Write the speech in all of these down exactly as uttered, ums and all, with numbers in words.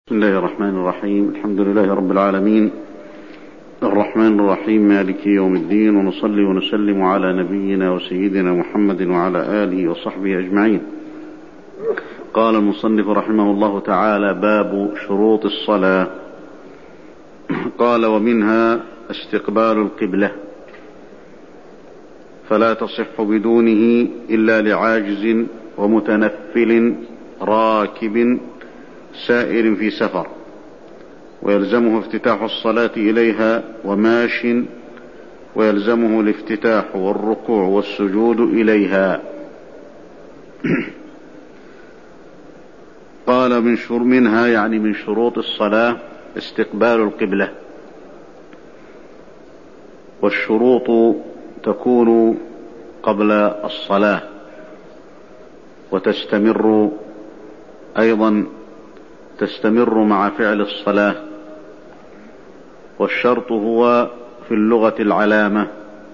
بسم الله الرحمن الرحيم. الحمد لله رب العالمين، الرحمن الرحيم، مالك يوم الدين، ونصلي ونسلم على نبينا وسيدنا محمد وعلى آله وصحبه أجمعين. قال المصنف رحمه الله تعالى: باب شروط الصلاة. قال: ومنها استقبال القبلة، فلا تصح بدونه إلا لعاجز ومتنفل راكب سائر في سفر، ويلزمه افتتاح الصلاة إليها، وماش ويلزمه الافتتاح والركوع والسجود إليها. قال: من شر منها يعني من شروط الصلاة استقبال القبلة. والشروط تكون قبل الصلاة وتستمر أيضا تستمر مع فعل الصلاة. والشرط هو في اللغة العلامة،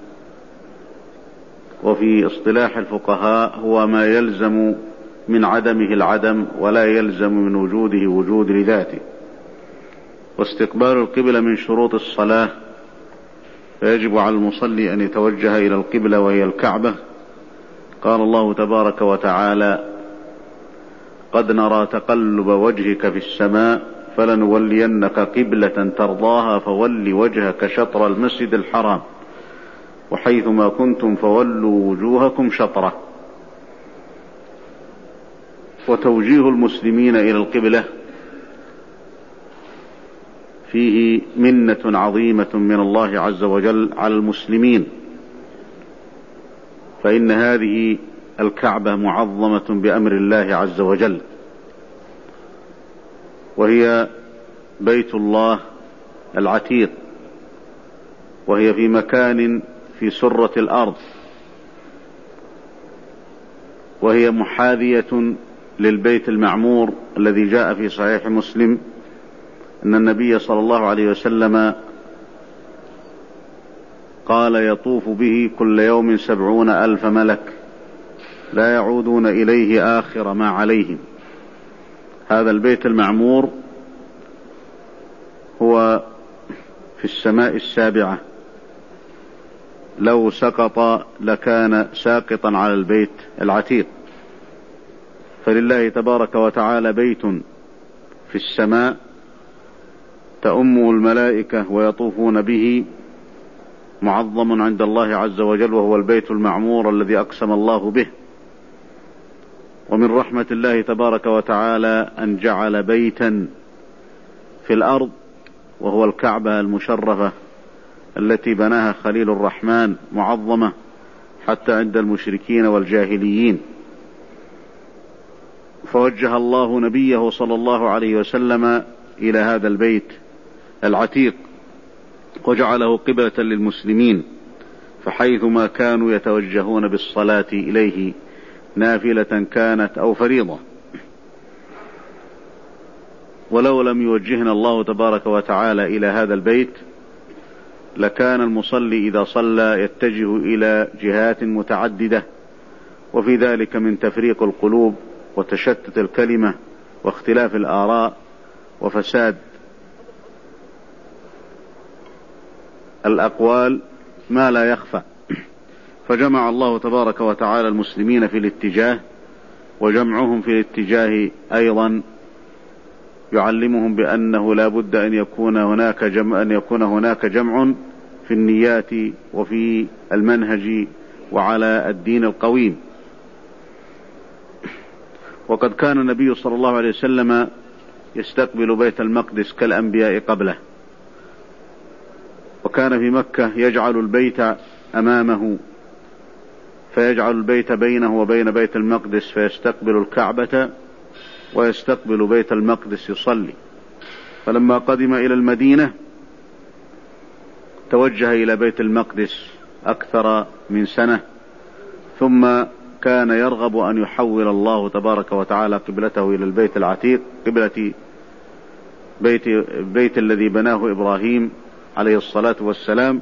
وفي اصطلاح الفقهاء هو ما يلزم من عدمه العدم ولا يلزم من وجوده وجود لذاته. واستقبال القبلة من شروط الصلاة، فيجب على المصلي أن يتوجه إلى القبلة وهي الكعبة. قال الله تبارك وتعالى: قد نرى تقلب وجهك في السماء فلنولينك قبلة ترضاها فول وجهك شطر المسجد الحرام وحيثما كنتم فولوا وجوهكم شطره. وتوجيه المسلمين إلى القبلة فيه منة عظيمة من الله عز وجل على المسلمين، فإن هذه الكعبة معظمة بأمر الله عز وجل، وهي بيت الله العتيق، وهي في مكان في سرة الأرض، وهي محاذية للبيت المعمور الذي جاء في صحيح مسلم أن النبي صلى الله عليه وسلم قال: يطوف به كل يوم سبعون ألف ملك لا يعودون إليه آخر ما عليهم. هذا البيت المعمور هو في السماء السابعة، لو سقط لكان ساقطا على البيت العتيق. فلله تبارك وتعالى بيت في السماء تؤمه الملائكة ويطوفون به، معظم عند الله عز وجل، وهو البيت المعمور الذي أقسم الله به. ومن رحمة الله تبارك وتعالى أن جعل بيتا في الأرض، وهو الكعبة المشرفة التي بناها خليل الرحمن، معظمة حتى عند المشركين والجاهليين. فوجه الله نبيه صلى الله عليه وسلم إلى هذا البيت العتيق وجعله قبلة للمسلمين، فحيثما كانوا يتوجهون بالصلاة إليه نافلة كانت أو فريضة. ولو لم يوجهنا الله تبارك وتعالى إلى هذا البيت لكان المصلي إذا صلى يتجه إلى جهات متعددة، وفي ذلك من تفريق القلوب وتشتت الكلمة واختلاف الآراء وفساد الأقوال ما لا يخفى. فجمع الله تبارك وتعالى المسلمين في الاتجاه، وجمعهم في الاتجاه أيضا يعلمهم بأنه لا بد أن يكون هناك جمع أن يكون هناك جمع في النيات وفي المنهج وعلى الدين القويم. وقد كان النبي صلى الله عليه وسلم يستقبل بيت المقدس كالأنبياء قبله، وكان في مكة يجعل البيت أمامه، فيجعل البيت بينه وبين بيت المقدس، فيستقبل الكعبة ويستقبل بيت المقدس يصلي. فلما قدم إلى المدينة توجه إلى بيت المقدس أكثر من سنة، ثم كان يرغب أن يحول الله تبارك وتعالى قبلته إلى البيت العتيق، قبلة بيت, بيت الذي بناه إبراهيم عليه الصلاة والسلام،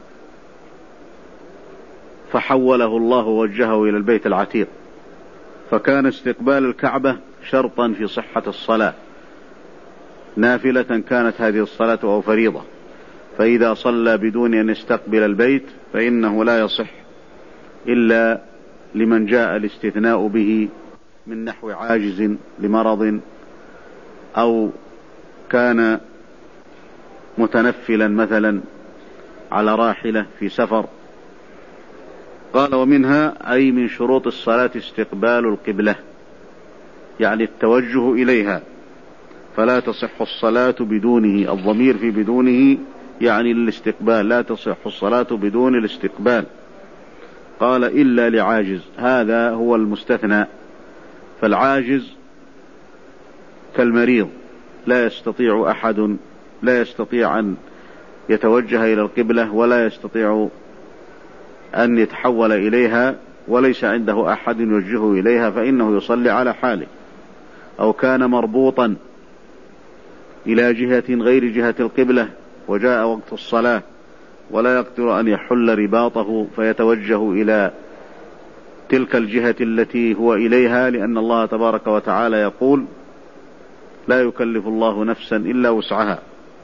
فحوله الله ووجهه إلى البيت العتيق. فكان استقبال الكعبة شرطا في صحة الصلاة، نافلة كانت هذه الصلاة أو فريضة. فإذا صلى بدون أن يستقبل البيت فإنه لا يصح إلا لمن جاء الاستثناء به من نحو عاجز لمرض، أو كان متنفلا مثلا على راحلة في سفر. قال: ومنها أي من شروط الصلاة استقبال القبلة، يعني التوجه إليها، فلا تصح الصلاة بدونه. الضمير في بدونه يعني للاستقبال، لا تصح الصلاة بدون الاستقبال. قال: إلا لعاجز، هذا هو المستثنى. فالعاجز كالمريض لا يستطيع أحد لا يستطيع أن يتوجه إلى القبلة ولا يستطيع أن يتحول إليها وليس عنده أحد يوجهه إليها، فإنه يصلي على حاله. أو كان مربوطا إلى جهة غير جهة القبلة وجاء وقت الصلاة ولا يقدر أن يحل رباطه فيتوجه إلى تلك الجهة التي هو إليها، لأن الله تبارك وتعالى يقول: لا يكلف الله نفسا إلا وسعها.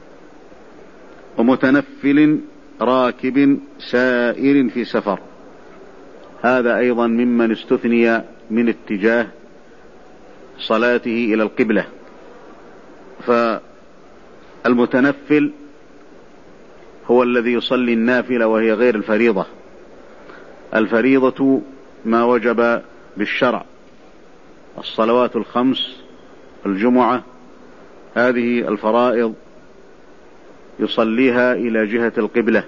ومتنفل راكب سائر في سفر، هذا أيضا ممن استثني من اتجاه صلاته إلى القبلة. فالمتنفل هو الذي يصلي النافلة وهي غير الفريضة. الفريضة ما وجب بالشرع، الصلوات الخمس، الجمعة، هذه الفرائض يصليها إلى جهة القبلة.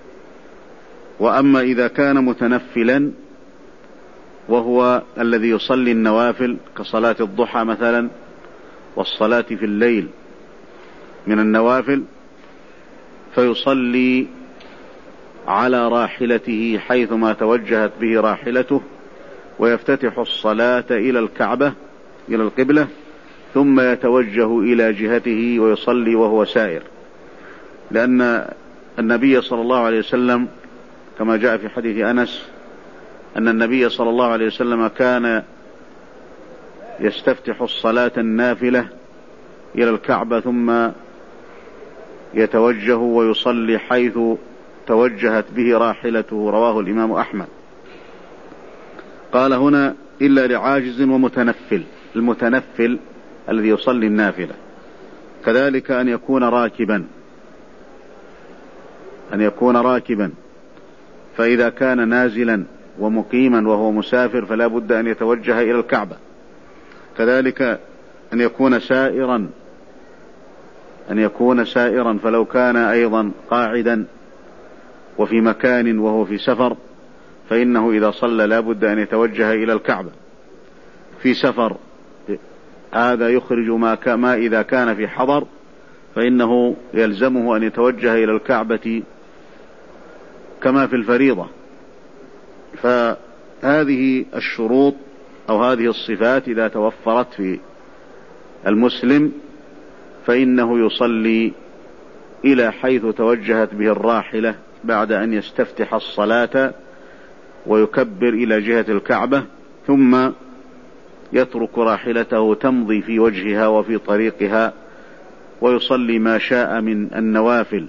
وأما إذا كان متنفلا وهو الذي يصلي النوافل كصلاة الضحى مثلا والصلاة في الليل من النوافل، فيصلي على راحلته حيثما توجهت به راحلته، ويفتتح الصلاة إلى الكعبة إلى القبلة، ثم يتوجه إلى جهته ويصلي وهو سائر. لأن النبي صلى الله عليه وسلم كما جاء في حديث أنس أن النبي صلى الله عليه وسلم كان يستفتح الصلاة النافلة إلى الكعبة ثم يتوجه ويصلي حيث توجهت به راحلته، رواه الإمام أحمد. قال هنا: إلا لعاجز ومتنفل. المتنفل الذي يصلي النافلة كذلك أن يكون راكبا أن يكون راكبا فإذا كان نازلا ومقيما وهو مسافر فلا بد أن يتوجه إلى الكعبة. كذلك أن يكون سائرا أن يكون سائرا فلو كان أيضا قاعدا وفي مكان وهو في سفر فإنه إذا صلى لا بد أن يتوجه إلى الكعبة. في سفر هذا يخرج ما كما إذا كان في حضر فإنه يلزمه أن يتوجه إلى الكعبة كما في الفريضة. فهذه الشروط أو هذه الصفات إذا توفرت في المسلم فإنه يصلي إلى حيث توجهت به الراحلة بعد أن يستفتح الصلاة ويكبر إلى جهة الكعبة، ثم يترك راحلته تمضي في وجهها وفي طريقها ويصلي ما شاء من النوافل.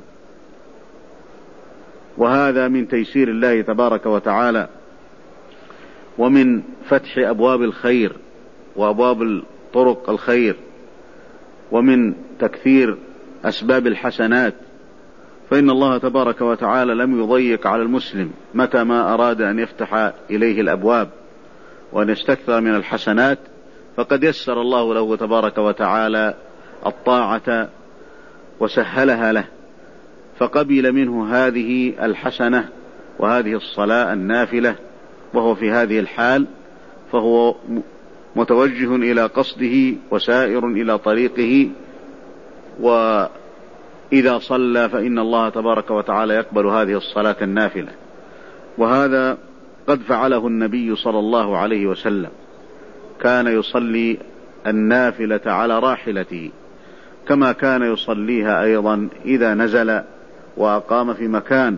وهذا من تيسير الله تبارك وتعالى ومن فتح أبواب الخير وأبواب طرق الخير ومن تكثير أسباب الحسنات. فإن الله تبارك وتعالى لم يضيق على المسلم متى ما أراد أن يفتح إليه الأبواب وأن يستكثر من الحسنات، فقد يسر الله له تبارك وتعالى الطاعة وسهلها له، فقبل منه هذه الحسنة وهذه الصلاة النافلة وهو في هذه الحال، فهو متوجه إلى قصده وسائر إلى طريقه. وإذا صلى فإن الله تبارك وتعالى يقبل هذه الصلاة النافلة. وهذا قد فعله النبي صلى الله عليه وسلم، كان يصلي النافلة على راحلته كما كان يصليها أيضا إذا نزل وأقام في مكان.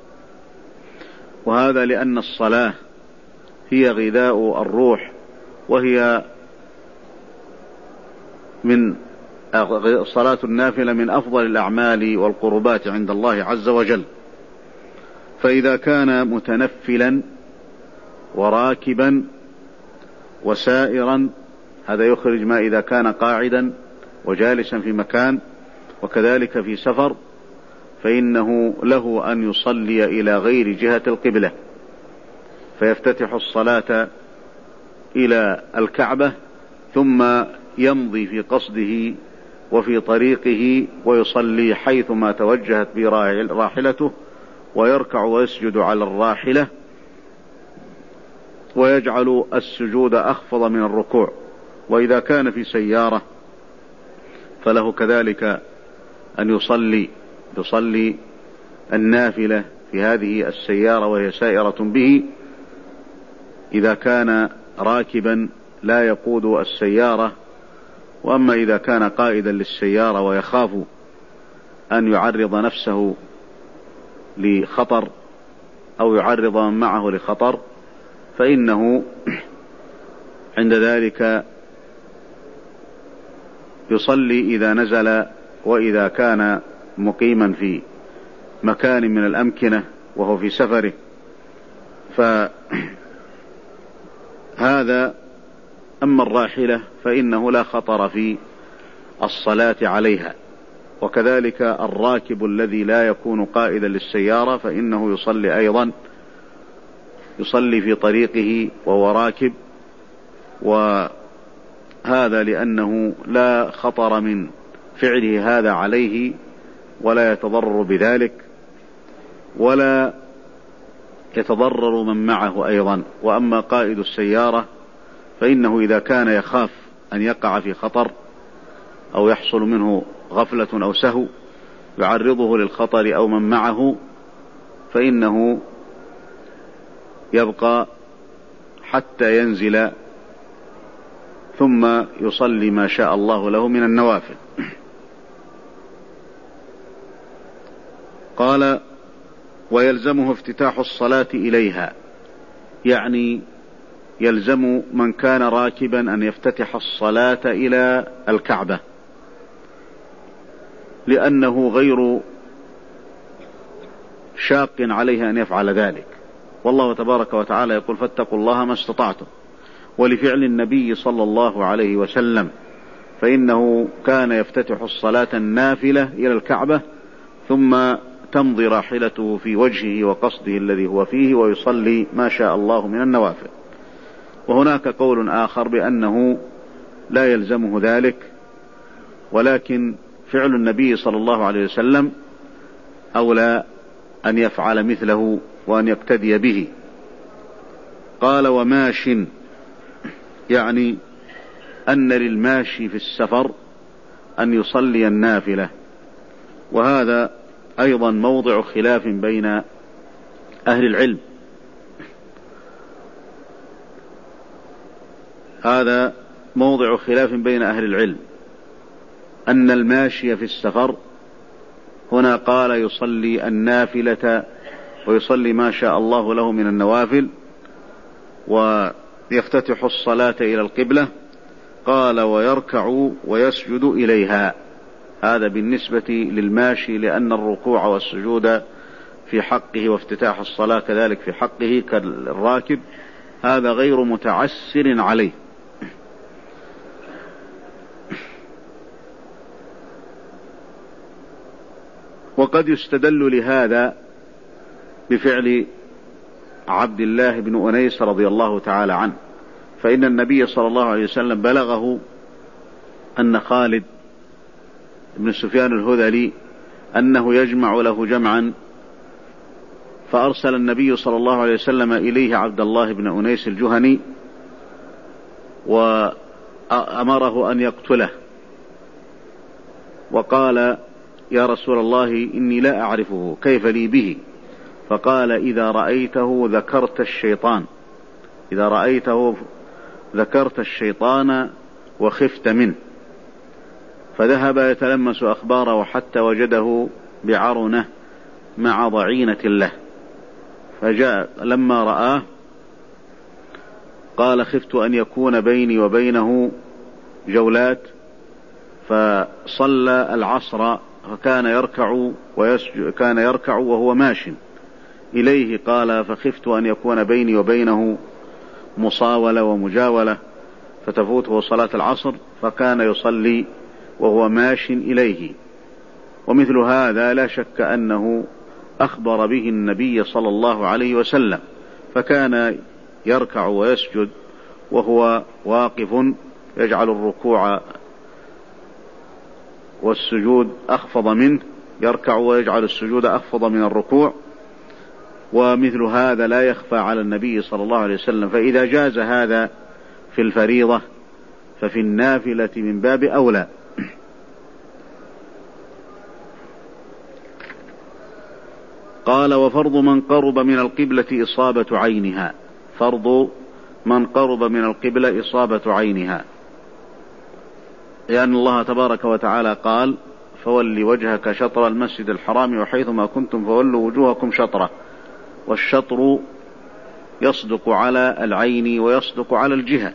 وهذا لأن الصلاة هي غذاء الروح، وهي من صلاة النافلة من أفضل الأعمال والقربات عند الله عز وجل. فإذا كان متنفلا وراكبا وسائرا، هذا يخرج ما إذا كان قاعدا وجالسا في مكان، وكذلك في سفر، فإنه له أن يصلي إلى غير جهة القبلة، فيفتتح الصلاة إلى الكعبة ثم يمضي في قصده وفي طريقه ويصلي حيثما توجهت به راحلته، ويركع ويسجد على الراحلة، ويجعل السجود أخفض من الركوع. وإذا كان في سيارة فله كذلك أن يصلي يصلي النافلة في هذه السيارة وهي سائرة به، إذا كان راكبا لا يقود السيارة. وأما إذا كان قائدا للسيارة ويخاف أن يعرض نفسه لخطر أو يعرض من معه لخطر، فإنه عند ذلك يصلي إذا نزل، وإذا كان مقيما في مكان من الأمكنة وهو في سفره، فهذا. أما الراحلة فإنه لا خطر في الصلاة عليها. وكذلك الراكب الذي لا يكون قائدا للسيارة فإنه يصلي أيضا، يصلي في طريقه وهو راكب، وهذا لأنه لا خطر من فعله هذا عليه ولا يتضرر بذلك، ولا يتضرر من معه أيضا. وأما قائد السيارة فإنه إذا كان يخاف أن يقع في خطر أو يحصل منه غفلة أو سهو يعرضه للخطر أو من معه، فإنه يبقى حتى ينزل ثم يصلي ما شاء الله له من النوافل. قال: ويلزمه افتتاح الصلاة إليها، يعني يلزم من كان راكبا أن يفتتح الصلاة إلى الكعبة، لأنه غير شاق عليه أن يفعل ذلك. والله تبارك وتعالى يقول: فاتقوا الله ما استطعتم. ولفعل النبي صلى الله عليه وسلم، فإنه كان يفتتح الصلاة النافلة إلى الكعبة ثم تمضي راحلته في وجهه وقصده الذي هو فيه، ويصلي ما شاء الله من النوافل. وهناك قول آخر بأنه لا يلزمه ذلك، ولكن فعل النبي صلى الله عليه وسلم أولى أن يفعل مثله وأن يقتدي به. قال: وماش، يعني أن للماشي في السفر أن يصلي النافلة. وهذا أيضا موضع خلاف بين أهل العلم، هذا موضع خلاف بين أهل العلم أن الماشي في السفر هنا قال يصلي النافلة ويصلي ما شاء الله له من النوافل ويفتتح الصلاة إلى القبلة. قال: ويركع ويسجد إليها، هذا بالنسبة للماشي، لأن الركوع والسجود في حقه وافتتاح الصلاة كذلك في حقه كالراكب، هذا غير متعسر عليه. وقد يستدل لهذا بفعل عبد الله بن أنيس رضي الله تعالى عنه، فإن النبي صلى الله عليه وسلم بلغه أن خالد بن سفيان الهذلي أنه يجمع له جمعا، فأرسل النبي صلى الله عليه وسلم إليه عبد الله بن أنيس الجهني وأمره أن يقتله، وقال: يا رسول الله إني لا أعرفه، كيف لي به؟ فقال: إذا رأيته ذكرت الشيطان، إذا رأيته ذكرت الشيطان وخفت منه. فذهب يتلمس أخباره حتى وجده بعرنة مع ضعينة له، فجاء لما رآه قال: خفت أن يكون بيني وبينه جولات فصلى العصر فكان يركع ويسجد كان يركع وهو ماش إليه. قال فخفت أن يكون بيني وبينه مصاولة ومجاولة فتفوته صلاة العصر، فكان يصلي وهو ماش إليه. ومثل هذا لا شك أنه أخبر به النبي صلى الله عليه وسلم، فكان يركع ويسجد وهو واقف، يجعل الركوع والسجود أخفض منه، يركع ويجعل السجود أخفض من الركوع، ومثل هذا لا يخفى على النبي صلى الله عليه وسلم. فإذا جاز هذا في الفريضة ففي النافلة من باب أولى. قال وفرض من قرب من القبلة إصابة عينها. فرض من قرب من القبلة إصابة عينها، لأن الله تبارك وتعالى قال فول وجهك شطر المسجد الحرام وحيثما كنتم فولوا وجوهكم شطره، والشطر يصدق على العين ويصدق على الجهة.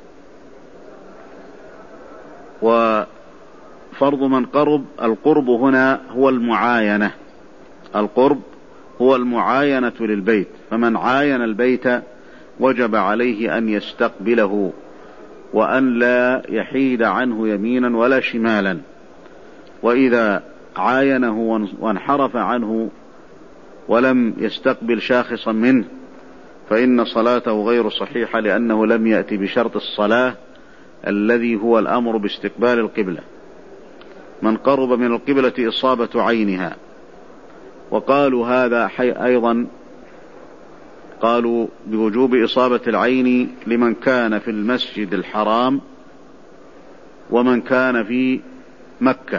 وفرض من قرب، القرب هنا هو المعاينة، القرب هو المعاينة للبيت، فمن عاين البيت وجب عليه أن يستقبله وأن لا يحيد عنه يمينا ولا شمالا. وإذا عاينه وانحرف عنه ولم يستقبل شاخصا منه فإن صلاته غير صحيحة، لأنه لم يأتي بشرط الصلاة الذي هو الأمر باستقبال القبلة. من قرب من القبلة إصابة عينها. وقالوا هذا أيضا قالوا بوجوب إصابة العين لمن كان في المسجد الحرام ومن كان في مكة.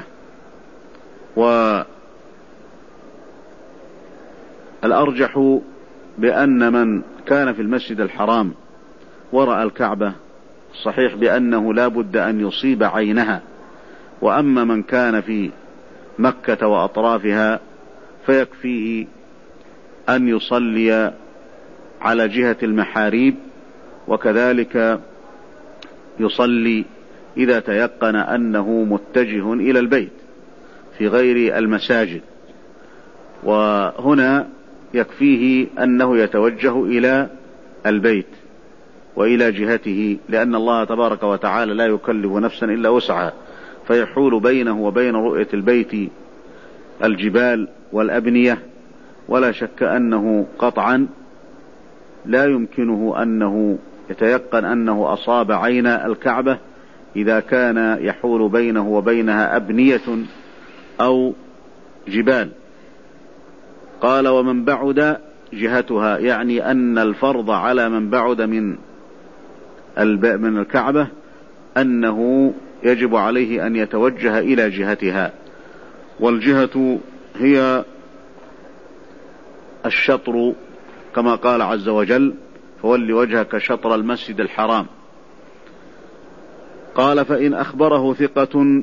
والأرجح بأن من كان في المسجد الحرام ورأى الكعبة صحيح بأنه لا بد أن يصيب عينها، وأما من كان في مكة وأطرافها فيكفيه أن يصلي على جهة المحاريب، وكذلك يصلي إذا تيقن أنه متجه إلى البيت في غير المساجد. وهنا يكفيه أنه يتوجه إلى البيت وإلى جهته، لأن الله تبارك وتعالى لا يكلف نفسا إلا وسعها، فيحول بينه وبين رؤية البيت الجبال والأبنية. ولا شك أنه قطعا لا يمكنه أنه يتيقن أنه أصاب عين الكعبة إذا كان يحول بينه وبينها أبنية أو جبال. قال ومن بعد جهتها، يعني أن الفرض على من بعد من من الكعبة أنه يجب عليه أن يتوجه إلى جهتها، والجهة هي الشطر كما قال عز وجل فول وجهك شطر المسجد الحرام. قال فإن أخبره ثقة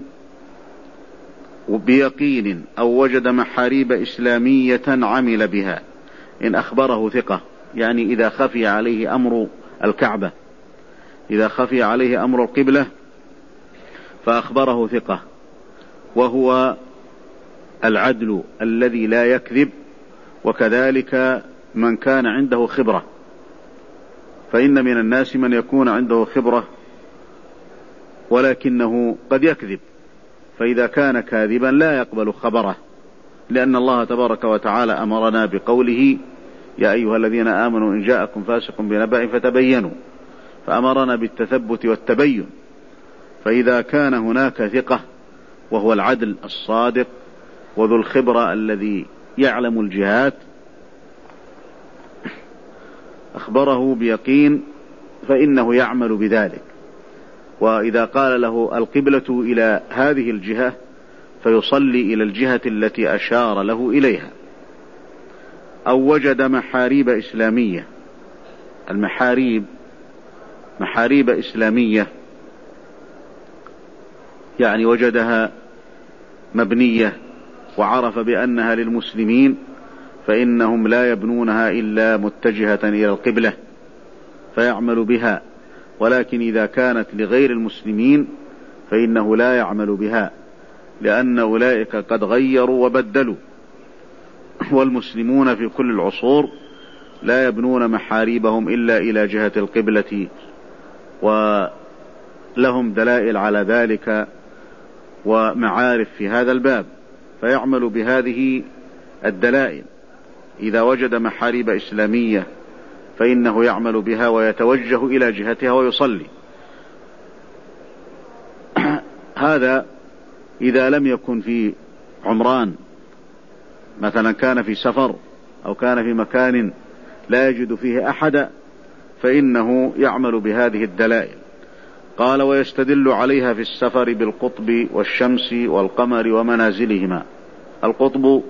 بيقين أو وجد محاريب إسلامية عمل بها. إن أخبره ثقة يعني إذا خفي عليه أمر الكعبة، إذا خفي عليه أمر القبلة فأخبره ثقة وهو العدل الذي لا يكذب، وكذلك من كان عنده خبرة، فإن من الناس من يكون عنده خبرة ولكنه قد يكذب، فإذا كان كاذبا لا يقبل خبره، لأن الله تبارك وتعالى أمرنا بقوله يا أيها الذين آمنوا إن جاءكم فاسق بنبأ فتبينوا، فأمرنا بالتثبت والتبين. فإذا كان هناك ثقة وهو العدل الصادق وذو الخبرة الذي يعلم الجهات أخبره بيقين فإنه يعمل بذلك. وإذا قال له القبلة إلى هذه الجهة فيصلي إلى الجهة التي أشار له إليها. أو وجد محاريب إسلامية. المحاريب محاريب إسلامية يعني وجدها مبنية وعرف بأنها للمسلمين، فإنهم لا يبنونها إلا متجهة إلى القبلة فيعمل بها، ولكن إذا كانت لغير المسلمين فإنه لا يعمل بها، لأن أولئك قد غيروا وبدلوا. والمسلمون في كل العصور لا يبنون محاريبهم إلا إلى جهة القبلة، ولهم دلائل على ذلك ومعارف في هذا الباب، فيعمل بهذه الدلائل. إذا وجد محاريب إسلامية فإنه يعمل بها ويتوجه إلى جهتها ويصلي. هذا إذا لم يكن في عمران، مثلا كان في سفر أو كان في مكان لا يجد فيه أحد، فإنه يعمل بهذه الدلائل. قال: ويستدل عليها في السفر بالقطب والشمس والقمر ومنازلهما. القطب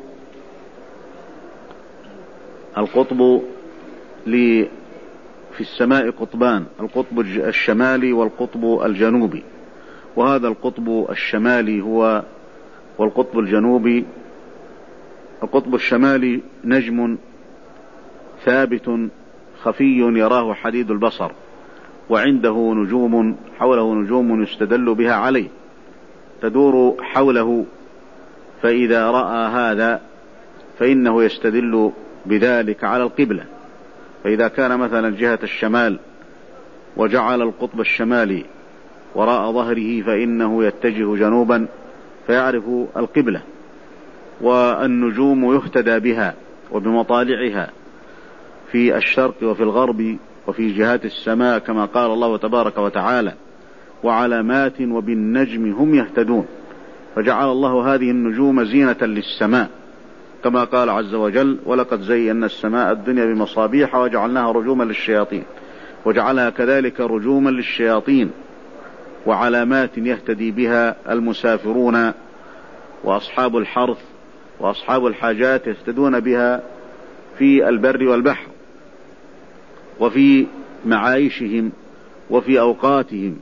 القطب لي في السماء قطبان: القطب الشمالي والقطب الجنوبي. وهذا القطب الشمالي هو والقطب الجنوبي. القطب الشمالي نجم ثابت خفي يراه حديد البصر، وعنده نجوم حوله نجوم يستدل بها عليه تدور حوله، فإذا رأى هذا فإنه يستدل بذلك على القبلة. فإذا كان مثلا جهة الشمال وجعل القطب الشمالي وراء ظهره فإنه يتجه جنوبا فيعرف القبلة. والنجوم يهتدى بها وبمطالعها في الشرق وفي الغرب وفي جهات السماء، كما قال الله تبارك وتعالى: وعلامات وبالنجم هم يهتدون. فجعل الله هذه النجوم زينة للسماء، كما قال عز وجل: ولقد زينا السماء الدنيا بمصابيح وجعلناها رجوما للشياطين، وجعلها كذلك رجوما للشياطين وعلامات يهتدي بها المسافرون وأصحاب الحرث وأصحاب الحاجات، يهتدون بها في البر والبحر وفي معايشهم وفي أوقاتهم.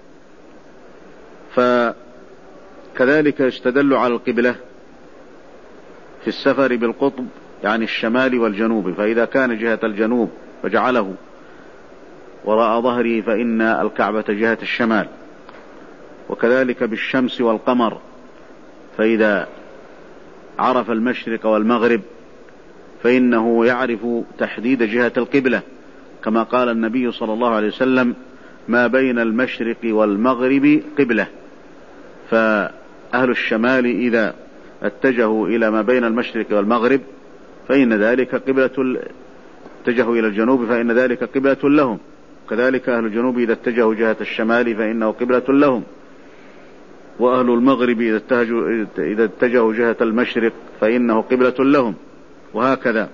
فكذلك يستدل على القبلة في السفر بالقطب، يعني الشمال والجنوب. فإذا كان جهة الجنوب فجعله وراء ظهره فإن الكعبة جهة الشمال. وكذلك بالشمس والقمر، فإذا عرف المشرق والمغرب فإنه يعرف تحديد جهة القبلة، كما قال النبي صلى الله عليه وسلم: ما بين المشرق والمغرب قبلة. فأهل الشمال إذا اتجهوا إلى ما بين المشرق والمغرب فإن ذلك قبلة، اتجهوا إلى الجنوب فإن ذلك قبلة لهم. كذلك أهل الجنوب إذا اتجهوا جهة الشمال فإنه قبلة لهم. وأهل المغرب إذا اتجهوا, إذا اتجهوا جهة المشرق فإنه قبلة لهم، وهكذا.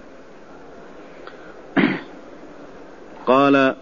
قال: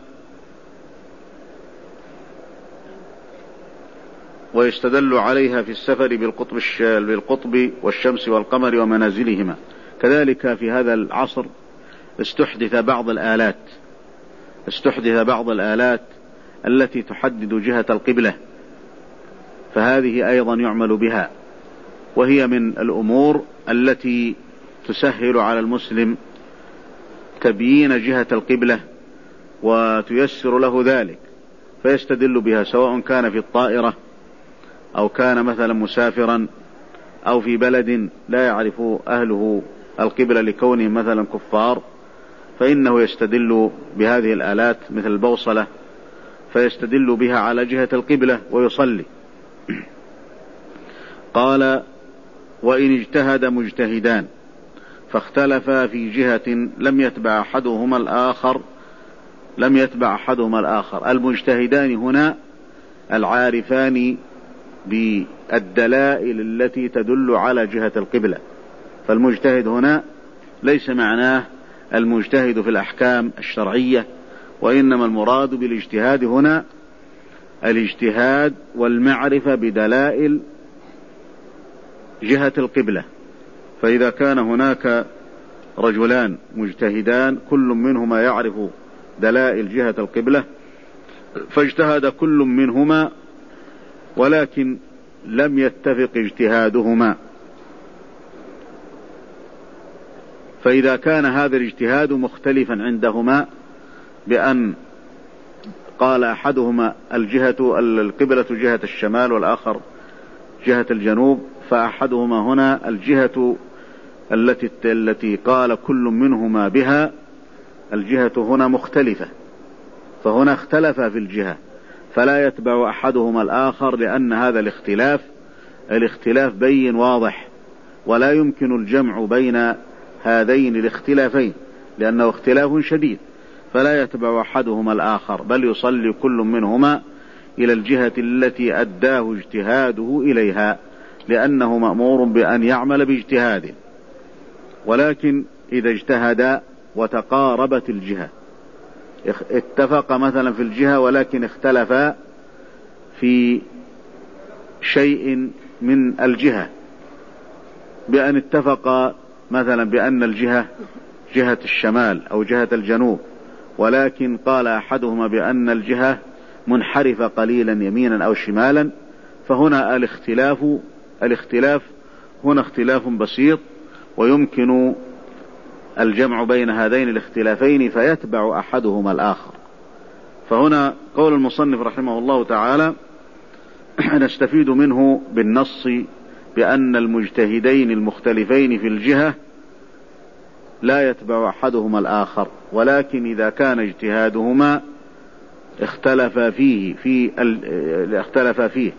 ويستدل عليها في السفر بالقطب, بالقطب والشمس والقمر ومنازلهما. كذلك في هذا العصر استحدث بعض الآلات استحدث بعض الآلات التي تحدد جهة القبلة، فهذه أيضا يعمل بها، وهي من الأمور التي تسهل على المسلم تبيين جهة القبلة وتيسر له ذلك، فيستدل بها سواء كان في الطائرة أو كان مثلا مسافرا أو في بلد لا يعرف أهله القبلة لكونهم مثلا كفار، فإنه يستدل بهذه الآلات مثل البوصلة، فيستدل بها على جهة القبلة ويصلي. قال: وإن اجتهد مجتهدان فاختلفا في جهة لم يتبع أحدهما الآخر لم يتبع أحدهما الآخر. المجتهدان هنا العارفان بالدلائل التي تدل على جهة القبلة. فالمجتهد هنا ليس معناه المجتهد في الأحكام الشرعية، وإنما المراد بالاجتهاد هنا الاجتهاد والمعرفة بدلائل جهة القبلة. فإذا كان هناك رجلان مجتهدان كل منهما يعرف دلائل جهة القبلة، فاجتهد كل منهما ولكن لم يتفق اجتهادهما، فإذا كان هذا الاجتهاد مختلفا عندهما بأن قال أحدهما الجهة القبلة جهة الشمال والآخر جهة الجنوب، فأحدهما هنا الجهة التي التي قال كل منهما بها الجهة هنا مختلفة، فهنا اختلف في الجهة، فلا يتبع أحدهما الآخر، لأن هذا الاختلاف الاختلاف بين واضح، ولا يمكن الجمع بين هذين الاختلافين لأنه اختلاف شديد، فلا يتبع أحدهما الآخر، بل يصلي كل منهما إلى الجهة التي أداه اجتهاده إليها، لأنه مأمور بأن يعمل باجتهاده. ولكن إذا اجتهد وتقاربت الجهة، اتفق مثلا في الجهة ولكن اختلفا في شيء من الجهة، بأن اتفق مثلا بأن الجهة جهة الشمال أو جهة الجنوب، ولكن قال أحدهما بأن الجهة منحرفة قليلا يمينا أو شمالا، فهنا الاختلاف الاختلاف هنا اختلاف بسيط، ويمكن الجمع بين هذين الاختلافين فيتبع أحدهما الآخر. فهنا قول المصنف رحمه الله تعالى نستفيد منه بالنص بأن المجتهدين المختلفين في الجهة لا يتبع أحدهما الآخر، ولكن إذا كان اجتهادهما اختلف فيه في اختلف فيه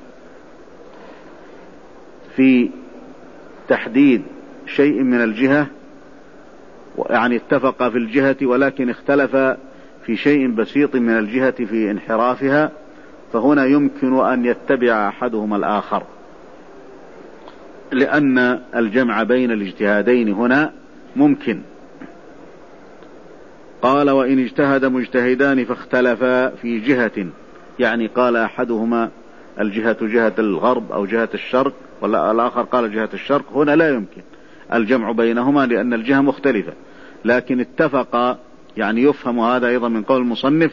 في تحديد شيء من الجهة، يعني اتفق في الجهة ولكن اختلف في شيء بسيط من الجهة في انحرافها، فهنا يمكن أن يتبع أحدهما الآخر، لأن الجمع بين الاجتهادين هنا ممكن. قال وإن اجتهد مجتهدان فاختلفا في جهة، يعني قال أحدهما الجهة جهة الغرب أو جهة الشرق، ولا الآخر قال جهة الشرق، هنا لا يمكن الجمع بينهما لأن الجهة مختلفة، لكن اتفق، يعني يفهم هذا أيضا من قول المصنف،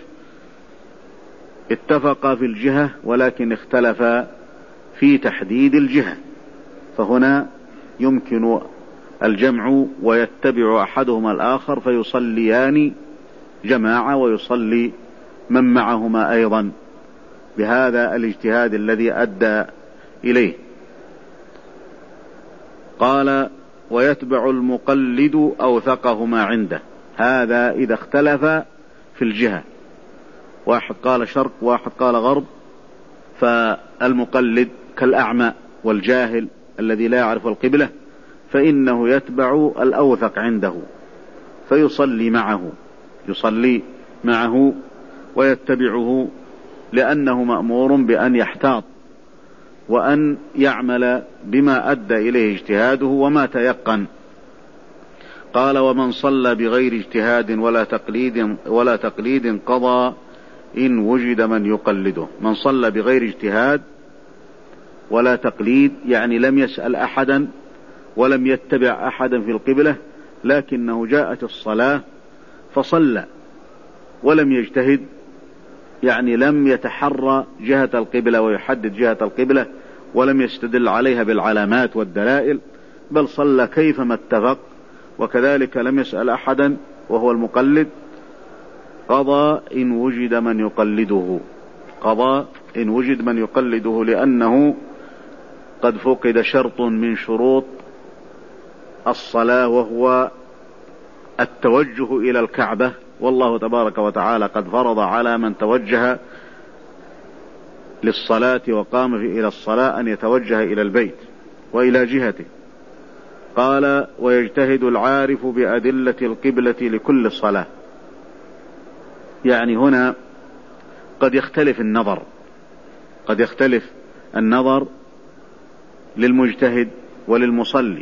اتفق في الجهة ولكن اختلف في تحديد الجهة، فهنا يمكن الجمع ويتبع أحدهما الآخر فيصليان جماعة ويصلي من معهما أيضا بهذا الاجتهاد الذي أدى إليه. قال ويتبع المقلد أوثقهما عنده، هذا إذا اختلف في الجهة، واحد قال شرق واحد قال غرب، فالمقلد كالأعمى والجاهل الذي لا يعرف القبلة، فإنه يتبع الأوثق عنده فيصلي معه يصلي معه ويتبعه، لأنه مأمور بأن يحتاط وأن يعمل بما أدى إليه اجتهاده وما تيقن. قال ومن صلى بغير اجتهاد ولا تقليد ولا تقليد قضى إن وجد من يقلده. من صلى بغير اجتهاد ولا تقليد، يعني لم يسأل أحدا ولم يتبع أحدا في القبلة، لكنه جاءت الصلاة فصلى ولم يجتهد، يعني لم يتحرى جهة القبلة ويحدد جهة القبلة ولم يستدل عليها بالعلامات والدلائل، بل صلى كيفما اتفق، وكذلك لم يسأل أحدا وهو المقلد، قضى إن وجد من يقلده قضى إن وجد من يقلده لأنه قد فقد شرط من شروط الصلاة وهو التوجه إلى الكعبة، والله تبارك وتعالى قد فرض على من توجه للصلاة وقام إلى الصلاة أن يتوجه إلى البيت وإلى جهته. قال ويجتهد العارف بأدلة القبلة لكل صلاة، يعني هنا قد يختلف النظر قد يختلف النظر للمجتهد وللمصلي،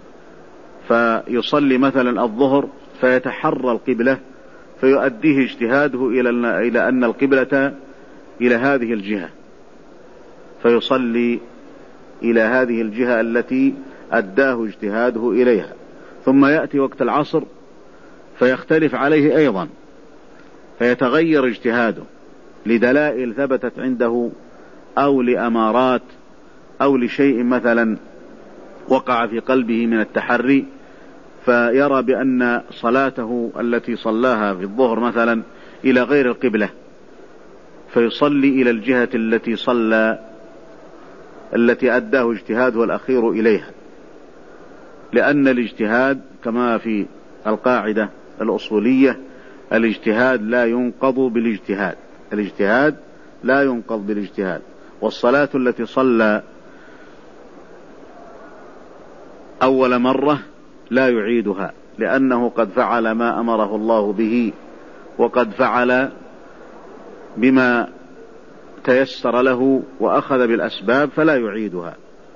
فيصلي مثلا الظهر فيتحرى القبلة فيؤديه اجتهاده إلى إلى أن القبلة إلى هذه الجهة، فيصلي إلى هذه الجهة التي أداه اجتهاده إليها، ثم يأتي وقت العصر فيختلف عليه أيضا، فيتغير اجتهاده لدلائل ثبتت عنده أو لأمارات أو لشيء مثلا وقع في قلبه من التحري، فيرى بأن صلاته التي صلاها في الظهر مثلا إلى غير القبلة، فيصلي إلى الجهة التي صلى التي أداه اجتهاده الأخير إليها، لأن الاجتهاد كما في القاعدة الأصولية الاجتهاد لا ينقض بالاجتهاد، الاجتهاد لا ينقض بالاجتهاد. والصلاة التي صلى أول مرة لا يعيدها، لأنه قد فعل ما أمره الله به، وقد فعل بما تيسر له وأخذ بالأسباب، فلا يعيدها.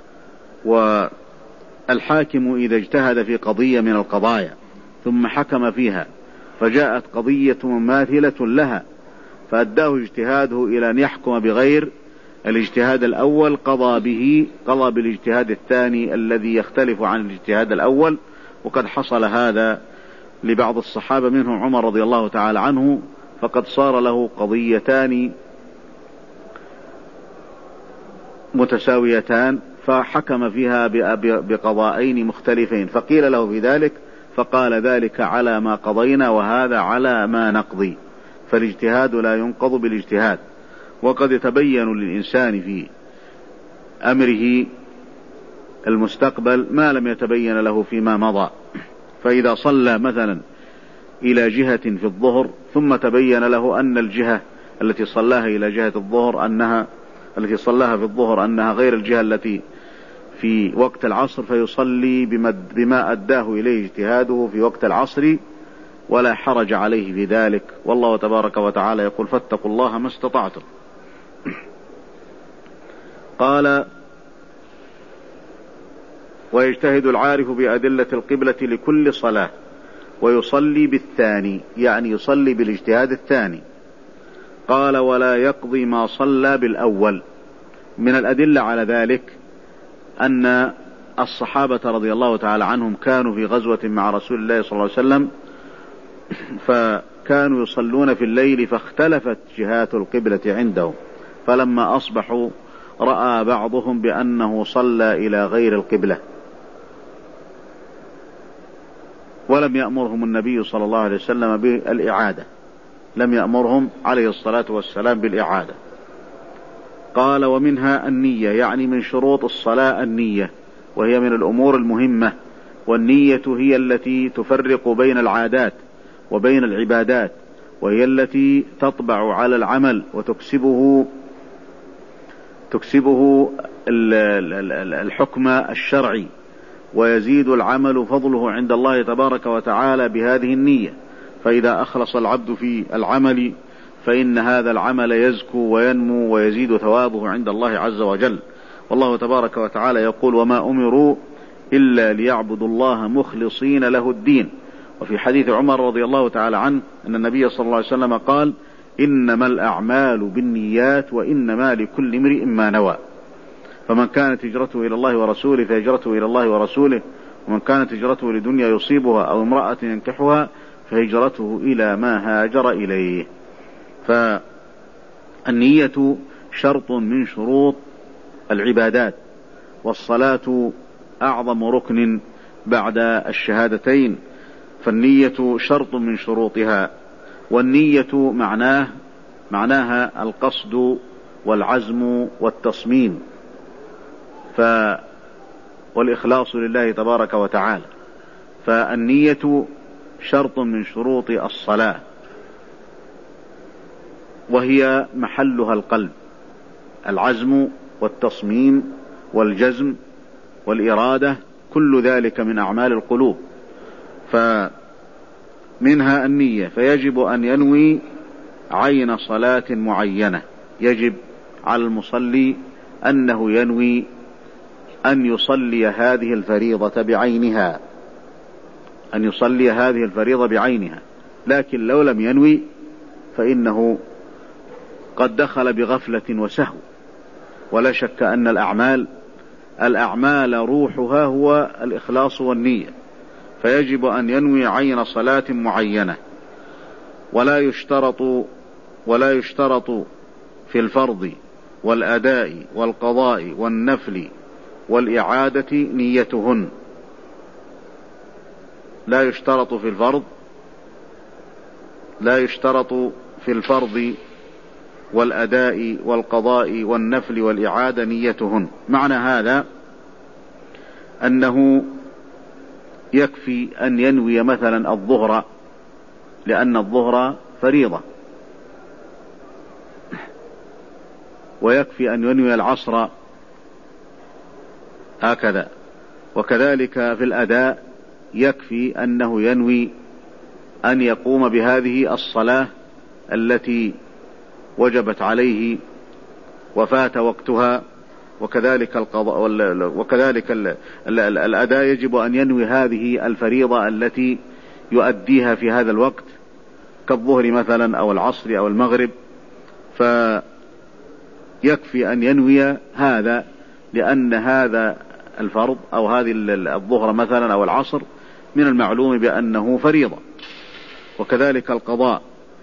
والحاكم إذا اجتهد في قضية من القضايا ثم حكم فيها فجاءت قضية مماثلة لها فأداه اجتهاده إلى أن يحكم بغير الاجتهاد الأول، قضى به قضى بالاجتهاد الثاني الذي يختلف عن الاجتهاد الأول. وقد حصل هذا لبعض الصحابة منهم عمر رضي الله تعالى عنه، فقد صار له قضيتان متساويتان فحكم فيها بقضاءين مختلفين، فقيل له في ذلك فقال ذلك على ما قضينا وهذا على ما نقضي. فالاجتهاد لا ينقض بالاجتهاد. وقد يتبين للإنسان في أمره المستقبل ما لم يتبين له فيما مضى. فإذا صلى مثلا إلى جهة في الظهر ثم تبين له أن الجهة التي صلاها إلى جهة الظهر أنها التي صلاها في الظهر أنها غير الجهة التي في وقت العصر، فيصلي بما أداه إليه اجتهاده في وقت العصر ولا حرج عليه في ذلك. والله تبارك وتعالى يقول فاتقوا الله ما استطعتم. قال ويجتهد العارف بأدلة القبلة لكل صلاة ويصلي بالثاني، يعني يصلي بالاجتهاد الثاني. قال ولا يقضي ما صلى بالأول. من الأدلة على ذلك أن الصحابة رضي الله تعالى عنهم كانوا في غزوة مع رسول الله صلى الله عليه وسلم، فكانوا يصلون في الليل فاختلفت جهات القبلة عندهم، فلما أصبحوا رأى بعضهم بأنه صلى إلى غير القبلة، ولم يأمرهم النبي صلى الله عليه وسلم بالإعادة، لم يأمرهم عليه الصلاة والسلام بالإعادة. قال ومنها النية، يعني من شروط الصلاة النية، وهي من الأمور المهمة. والنية هي التي تفرق بين العادات وبين العبادات، وهي التي تطبع على العمل وتكسبه تكسبه الحكم الشرعي، ويزيد العمل فضله عند الله تبارك وتعالى بهذه النية. فإذا أخلص العبد في العمل فإن هذا العمل يزكو وينمو ويزيد ثوابه عند الله عز وجل. والله تبارك وتعالى يقول وما أمروا إلا ليعبدوا الله مخلصين له الدين. وفي حديث عمر رضي الله تعالى عنه أن النبي صلى الله عليه وسلم قال إنما الأعمال بالنيات وإنما لكل امرئ ما نوى. فمن كانت هجرته إلى الله ورسوله فهجرته إلى الله ورسوله، ومن كانت هجرته لدنيا يصيبها أو امرأة ينكحها فهجرته إلى ما هاجر إليه. فالنية شرط من شروط العبادات، والصلاة أعظم ركن بعد الشهادتين، فالنية شرط من شروطها. والنية معناه معناها القصد والعزم والتصميم ف والإخلاص لله تبارك وتعالى. فالنية شرط من شروط الصلاة، وهي محلها القلب. العزم والتصميم والجزم والإرادة كل ذلك من أعمال القلوب، فمنها النية. فيجب أن ينوي عين صلاة معينة، يجب على المصلي أنه ينوي أن يصلي هذه الفريضة بعينها، أن يصلي هذه الفريضة بعينها. لكن لو لم ينوي فإنه قد دخل بغفلة وسهو. ولا شك أن الأعمال الأعمال روحها هو الإخلاص والنية، فيجب أن ينوي عين صلاة معينة. ولا يشترط ولا يشترط في الفرض والأداء والقضاء والنفل والإعادة نيتهن. لا يشترط في الفرض لا يشترط في الفرض والأداء والقضاء والنفل والإعادة نيتهن. معنى هذا أنه يكفي أن ينوي مثلا الظهر، لأن الظهر فريضة، ويكفي أن ينوي العصر هكذا. وكذلك في الأداء يكفي أنه ينوي أن يقوم بهذه الصلاة التي وجبت عليه وفات وقتها. وكذلك القضاء وكذلك الأداء يجب أن ينوي هذه الفريضة التي يؤديها في هذا الوقت كالظهر مثلا أو العصر أو المغرب، فيكفي أن ينوي هذا، لأن هذا الفرض أو هذه الظهر مثلا أو العصر من المعلوم بأنه فريضة. وكذلك القضاء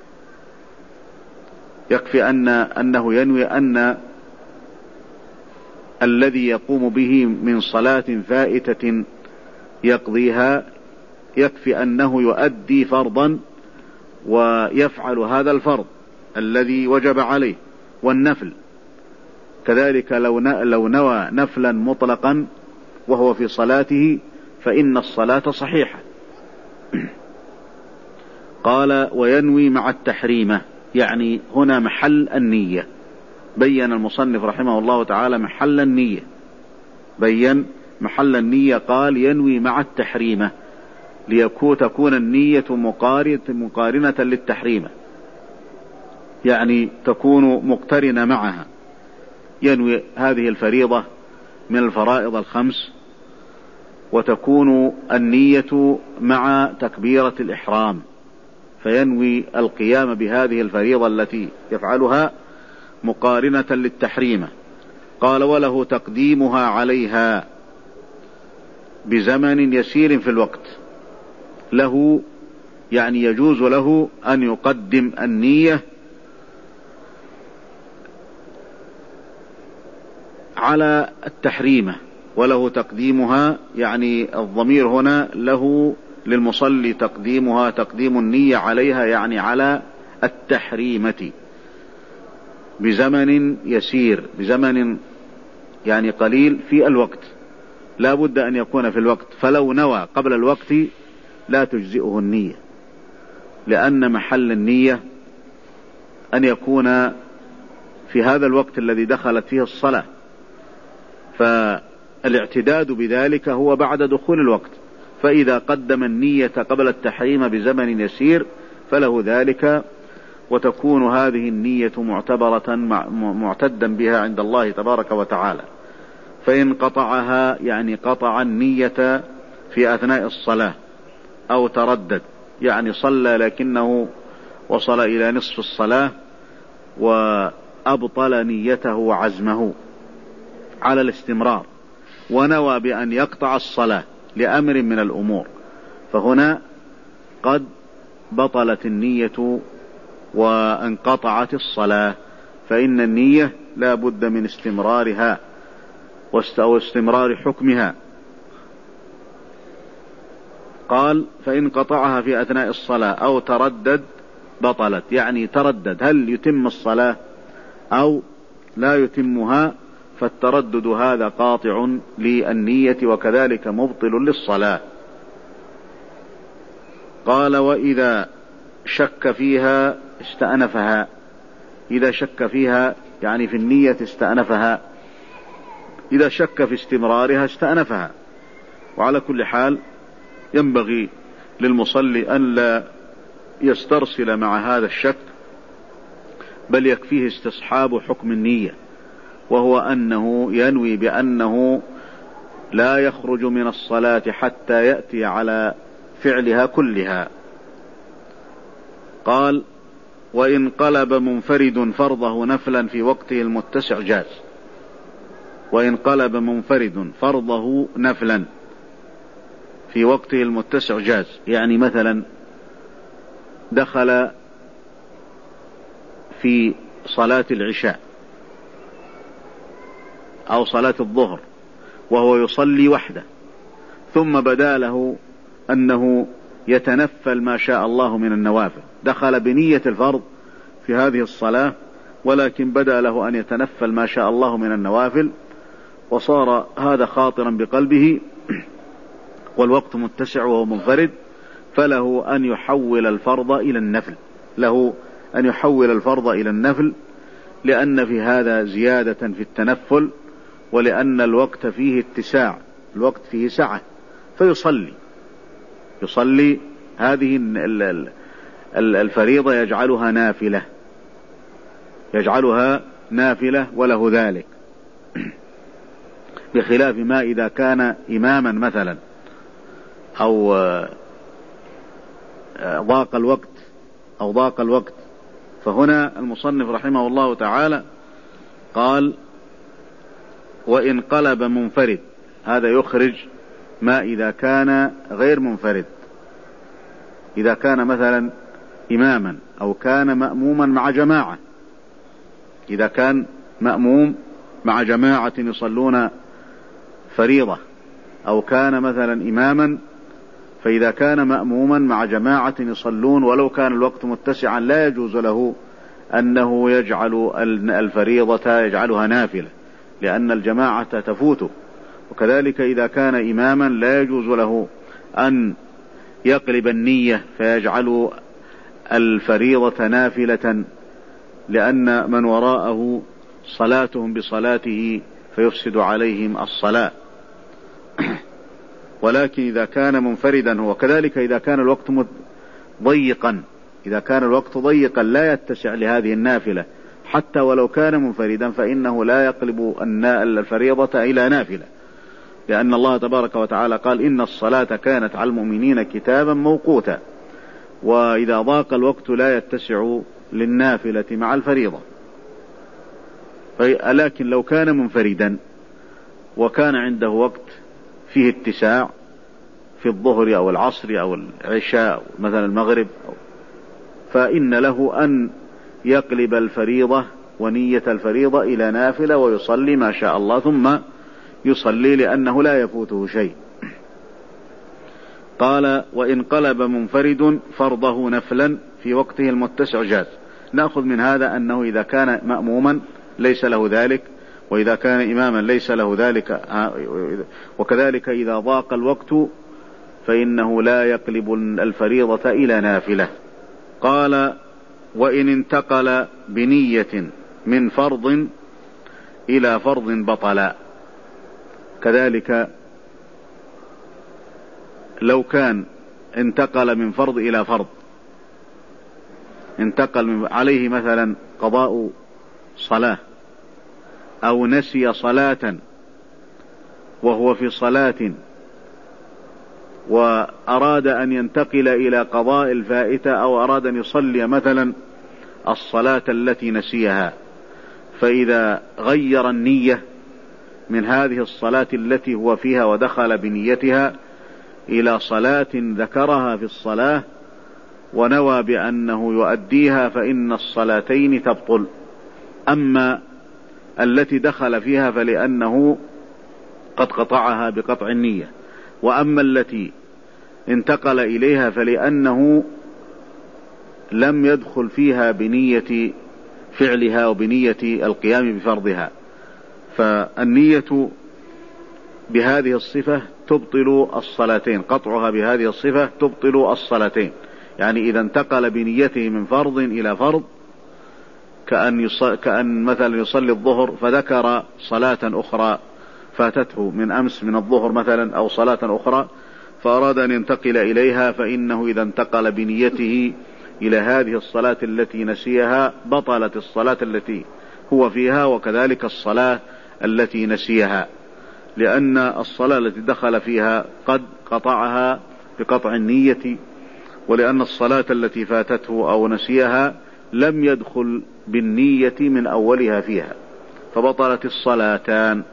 يكفي أن أنه ينوي أن الذي يقوم به من صلاة فائتة يقضيها يكفي أنه يؤدي فرضا ويفعل هذا الفرض الذي وجب عليه. والنفل كذلك لو نوى نفلا مطلقا وهو في صلاته فإن الصلاة صحيحة. قال وينوي مع التحريمة، يعني هنا محل النية. بين المصنف رحمه الله تعالى محل النية، بين محل النية، قال ينوي مع التحريمة ليكون تكون النية مقارنة للتحريمة، يعني تكون مقترنة معها. ينوي هذه الفريضة من الفرائض الخمس، وتكون النية مع تكبيرة الإحرام، فينوي القيام بهذه الفريضة التي يفعلها مقارنة للتحريمة. قال وله تقديمها عليها بزمن يسير في الوقت. له يعني يجوز له أن يقدم النية على التحريمة. وله تقديمها يعني الضمير هنا له للمصلي تقديمها، تقديم النية عليها يعني على التحريمة بزمن يسير، بزمن يعني قليل في الوقت، لا بد أن يكون في الوقت. فلو نوى قبل الوقت لا تجزئه النية، لأن محل النية أن يكون في هذا الوقت الذي دخلت فيه الصلاة، فالاعتداد بذلك هو بعد دخول الوقت. فإذا قدم النية قبل التحريم بزمن يسير فله ذلك، وتكون هذه النية معتبرة معتدا بها عند الله تبارك وتعالى. فإن قطعها يعني قطع النية في أثناء الصلاة أو تردد، يعني صلى لكنه وصل إلى نصف الصلاة وأبطل نيته وعزمه على الاستمرار ونوى بأن يقطع الصلاة لأمر من الأمور، فهنا قد بطلت النية وانقطعت الصلاة، فإن النية لا بد من استمرارها واستمرار حكمها. قال فإن قطعها في أثناء الصلاة أو تردد بطلت، يعني تردد هل يتم الصلاة أو لا يتمها، فالتردد هذا قاطع للنية وكذلك مبطل للصلاة. قال وإذا شك فيها استأنفها، إذا شك فيها يعني في النية استأنفها، إذا شك في استمرارها استأنفها. وعلى كل حال ينبغي للمصلي أن لا يسترسل مع هذا الشك، بل يكفيه استصحاب حكم النية، وهو أنه ينوي بأنه لا يخرج من الصلاة حتى يأتي على فعلها كلها. قال وإن قلب منفرد فرضه نفلا في وقته المتسع جاز. وإن قلب منفرد فرضه نفلا في وقته المتسع جاز، يعني مثلا دخل في صلاة العشاء أو صلاة الظهر وهو يصلي وحده، ثم بدا له أنه يتنفل ما شاء الله من النوافل، دخل بنية الفرض في هذه الصلاة ولكن بدأ له أن يتنفل ما شاء الله من النوافل، وصار هذا خاطرا بقلبه والوقت متسع وهو منفرد، فله أن يحول الفرض إلى النفل له أن يحول الفرض إلى النفل لأن في هذا زيادة في التنفل، ولأن الوقت فيه اتساع، الوقت فيه سعة، فيصلي يصلي هذه الفريضة يجعلها نافلة يجعلها نافلة وله ذلك، بخلاف ما إذا كان إماما مثلا أو ضاق الوقت أو ضاق الوقت فهنا المصنف رحمه الله تعالى قال وإن قلب منفرد، هذا يخرج ما إذا كان غير منفرد، إذا كان مثلا إماما أو كان مأموما مع جماعة، إذا كان مأموم مع جماعة يصلون فريضة، أو كان مثلا إماما، فإذا كان مأموما مع جماعة يصلون ولو كان الوقت متسعا لا يجوز له أنه يجعل الفريضة يجعلها نافلة لأن الجماعة تفوته. وكذلك إذا كان إماما لا يجوز له أن يقلب النية فيجعل الفريضة نافلة، لأن من وراءه صلاتهم بصلاته فيفسد عليهم الصلاة. ولكن إذا كان منفردا، وكذلك إذا كان الوقت ضيقا إذا كان الوقت ضيقا لا يتسع لهذه النافلة حتى ولو كان منفردا، فإنه لا يقلب الفريضة إلى نافلة، لأن الله تبارك وتعالى قال إن الصلاة كانت على المؤمنين كتابا موقوتا، وإذا ضاق الوقت لا يتسع للنافلة مع الفريضة. لكن لو كان منفردا وكان عنده وقت فيه اتساع في الظهر أو العصر أو العشاء أو مثلا المغرب، فإن له أن يقلب الفريضة ونية الفريضة إلى نافلة ويصلي ما شاء الله ثم يصلي لأنه لا يفوته شيء. قال وإن قلب منفرد فرضه نفلا في وقته المتسع جاز. نأخذ من هذا أنه إذا كان مأموما ليس له ذلك، وإذا كان إماما ليس له ذلك، وكذلك إذا ضاق الوقت فإنه لا يقلب الفريضة إلى نافلة. قال وإن انتقل بنية من فرض إلى فرض بطلا. كذلك لو كان انتقل من فرض إلى فرض، انتقل عليه مثلا قضاء صلاة أو نسي صلاة وهو في صلاة وأراد أن ينتقل إلى قضاء الفائتة، أو أراد أن يصلي مثلا الصلاة التي نسيها، فإذا غير النية من هذه الصلاة التي هو فيها ودخل بنيتها إلى صلاة ذكرها في الصلاة ونوى بأنه يؤديها فإن الصلاتين تبطل. أما التي دخل فيها فلأنه قد قطعها بقطع النية، وأما التي انتقل إليها فلأنه لم يدخل فيها بنية فعلها وبنية القيام بفرضها، فالنية بهذه الصفة تبطل الصلاتين، قطعها بهذه الصفة تبطل الصلاتين. يعني إذا انتقل بنيته من فرض إلى فرض، كأن, يص... كأن مثلا يصلي الظهر فذكر صلاة أخرى فاتته من أمس من الظهر مثلا أو صلاة أخرى فأراد أن ينتقل إليها، فإنه إذا انتقل بنيته إلى هذه الصلاة التي نسيها بطلت الصلاة التي هو فيها، وكذلك الصلاة التي نسيها، لأن الصلاة التي دخل فيها قد قطعها بقطع النية، ولأن الصلاة التي فاتته أو نسيها لم يدخل بالنية من أولها فيها فبطلت الصلاتان.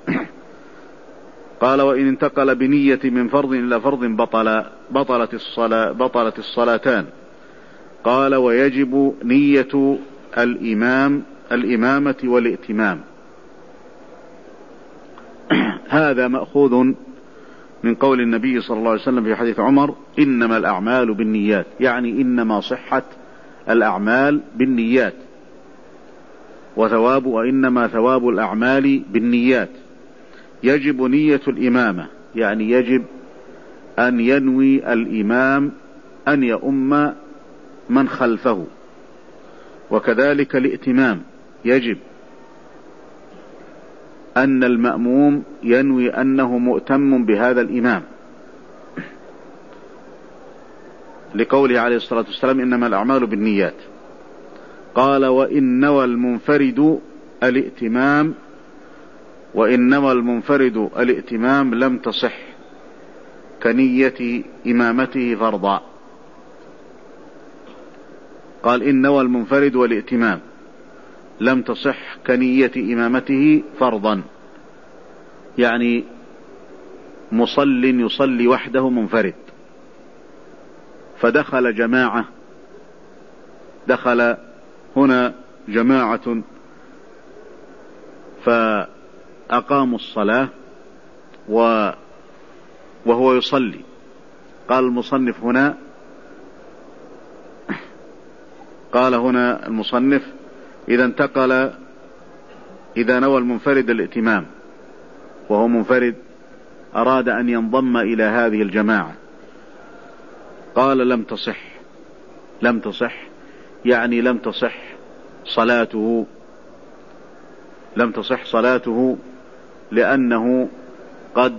قال وإن انتقل بنية من فرض إلى فرض بطل بطلت الصلاة بطلت الصلاتان. قال ويجب نية الإمام الإمامة والائتمام. هذا مأخوذ من قول النبي صلى الله عليه وسلم في حديث عمر إنما الأعمال بالنيات، يعني إنما صحة الأعمال بالنيات. وثواب وإنما ثواب الأعمال بالنيات. يجب نية الإمامة، يعني يجب أن ينوي الإمام أن يؤم من خلفه، وكذلك الائتمام يجب أن المأموم ينوي أنه مؤتم بهذا الإمام، لقوله عليه الصلاة والسلام إنما الأعمال بالنيات. قال وإن نوى المنفرد الائتمام وإن نوى المنفرد الائتمام لم تصح كنية إمامته فرضا. قال إن نوى المنفرد والائتمام لم تصح كنية إمامته فرضا، يعني مصل يصلي وحده منفرد فدخل جماعة، دخل هنا جماعة فأقاموا الصلاة وهو يصلي. قال المصنف هنا قال هنا المصنف إذا انتقل إذا نوى المنفرد الائتمام وهو منفرد أراد أن ينضم إلى هذه الجماعة، قال لم تصح لم تصح يعني لم تصح صلاته لم تصح صلاته لأنه قد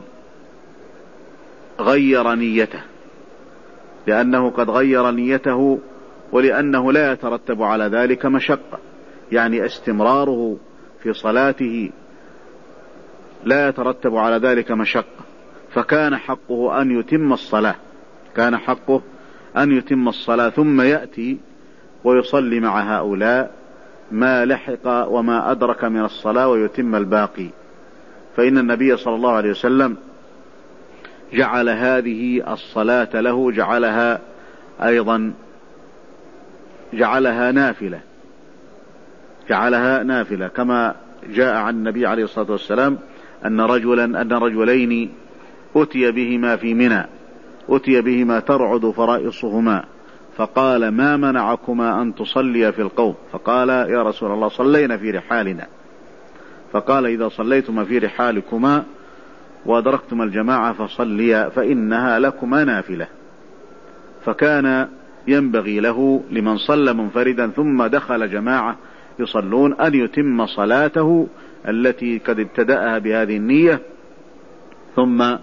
غير نيته لأنه قد غير نيته ولأنه لا يترتب على ذلك مشقة، يعني استمراره في صلاته لا يترتب على ذلك مشقة، فكان حقه أن يتم الصلاة كان حقه أن يتم الصلاة ثم يأتي ويصلي مع هؤلاء ما لحق وما أدرك من الصلاة ويتم الباقي. فإن النبي صلى الله عليه وسلم جعل هذه الصلاة له جعلها أيضا جعلها نافلة جعلها نافلة كما جاء عن النبي عليه الصلاة والسلام أن رجلا أن رجلين أتي بهما في منى أتي بهما ترعد فرائصهما فقال ما منعكما أن تصليا في القوم؟ فقال يا رسول الله صلينا في رحالنا. فقال إذا صليتما في رحالكما وأدركتما الجماعة فصليا فإنها لكما نافلة. فكان ينبغي له لمن صلى منفردا ثم دخل جماعة يصلون أن يتم صلاته التي قد ابتدأها بهذه النية ثم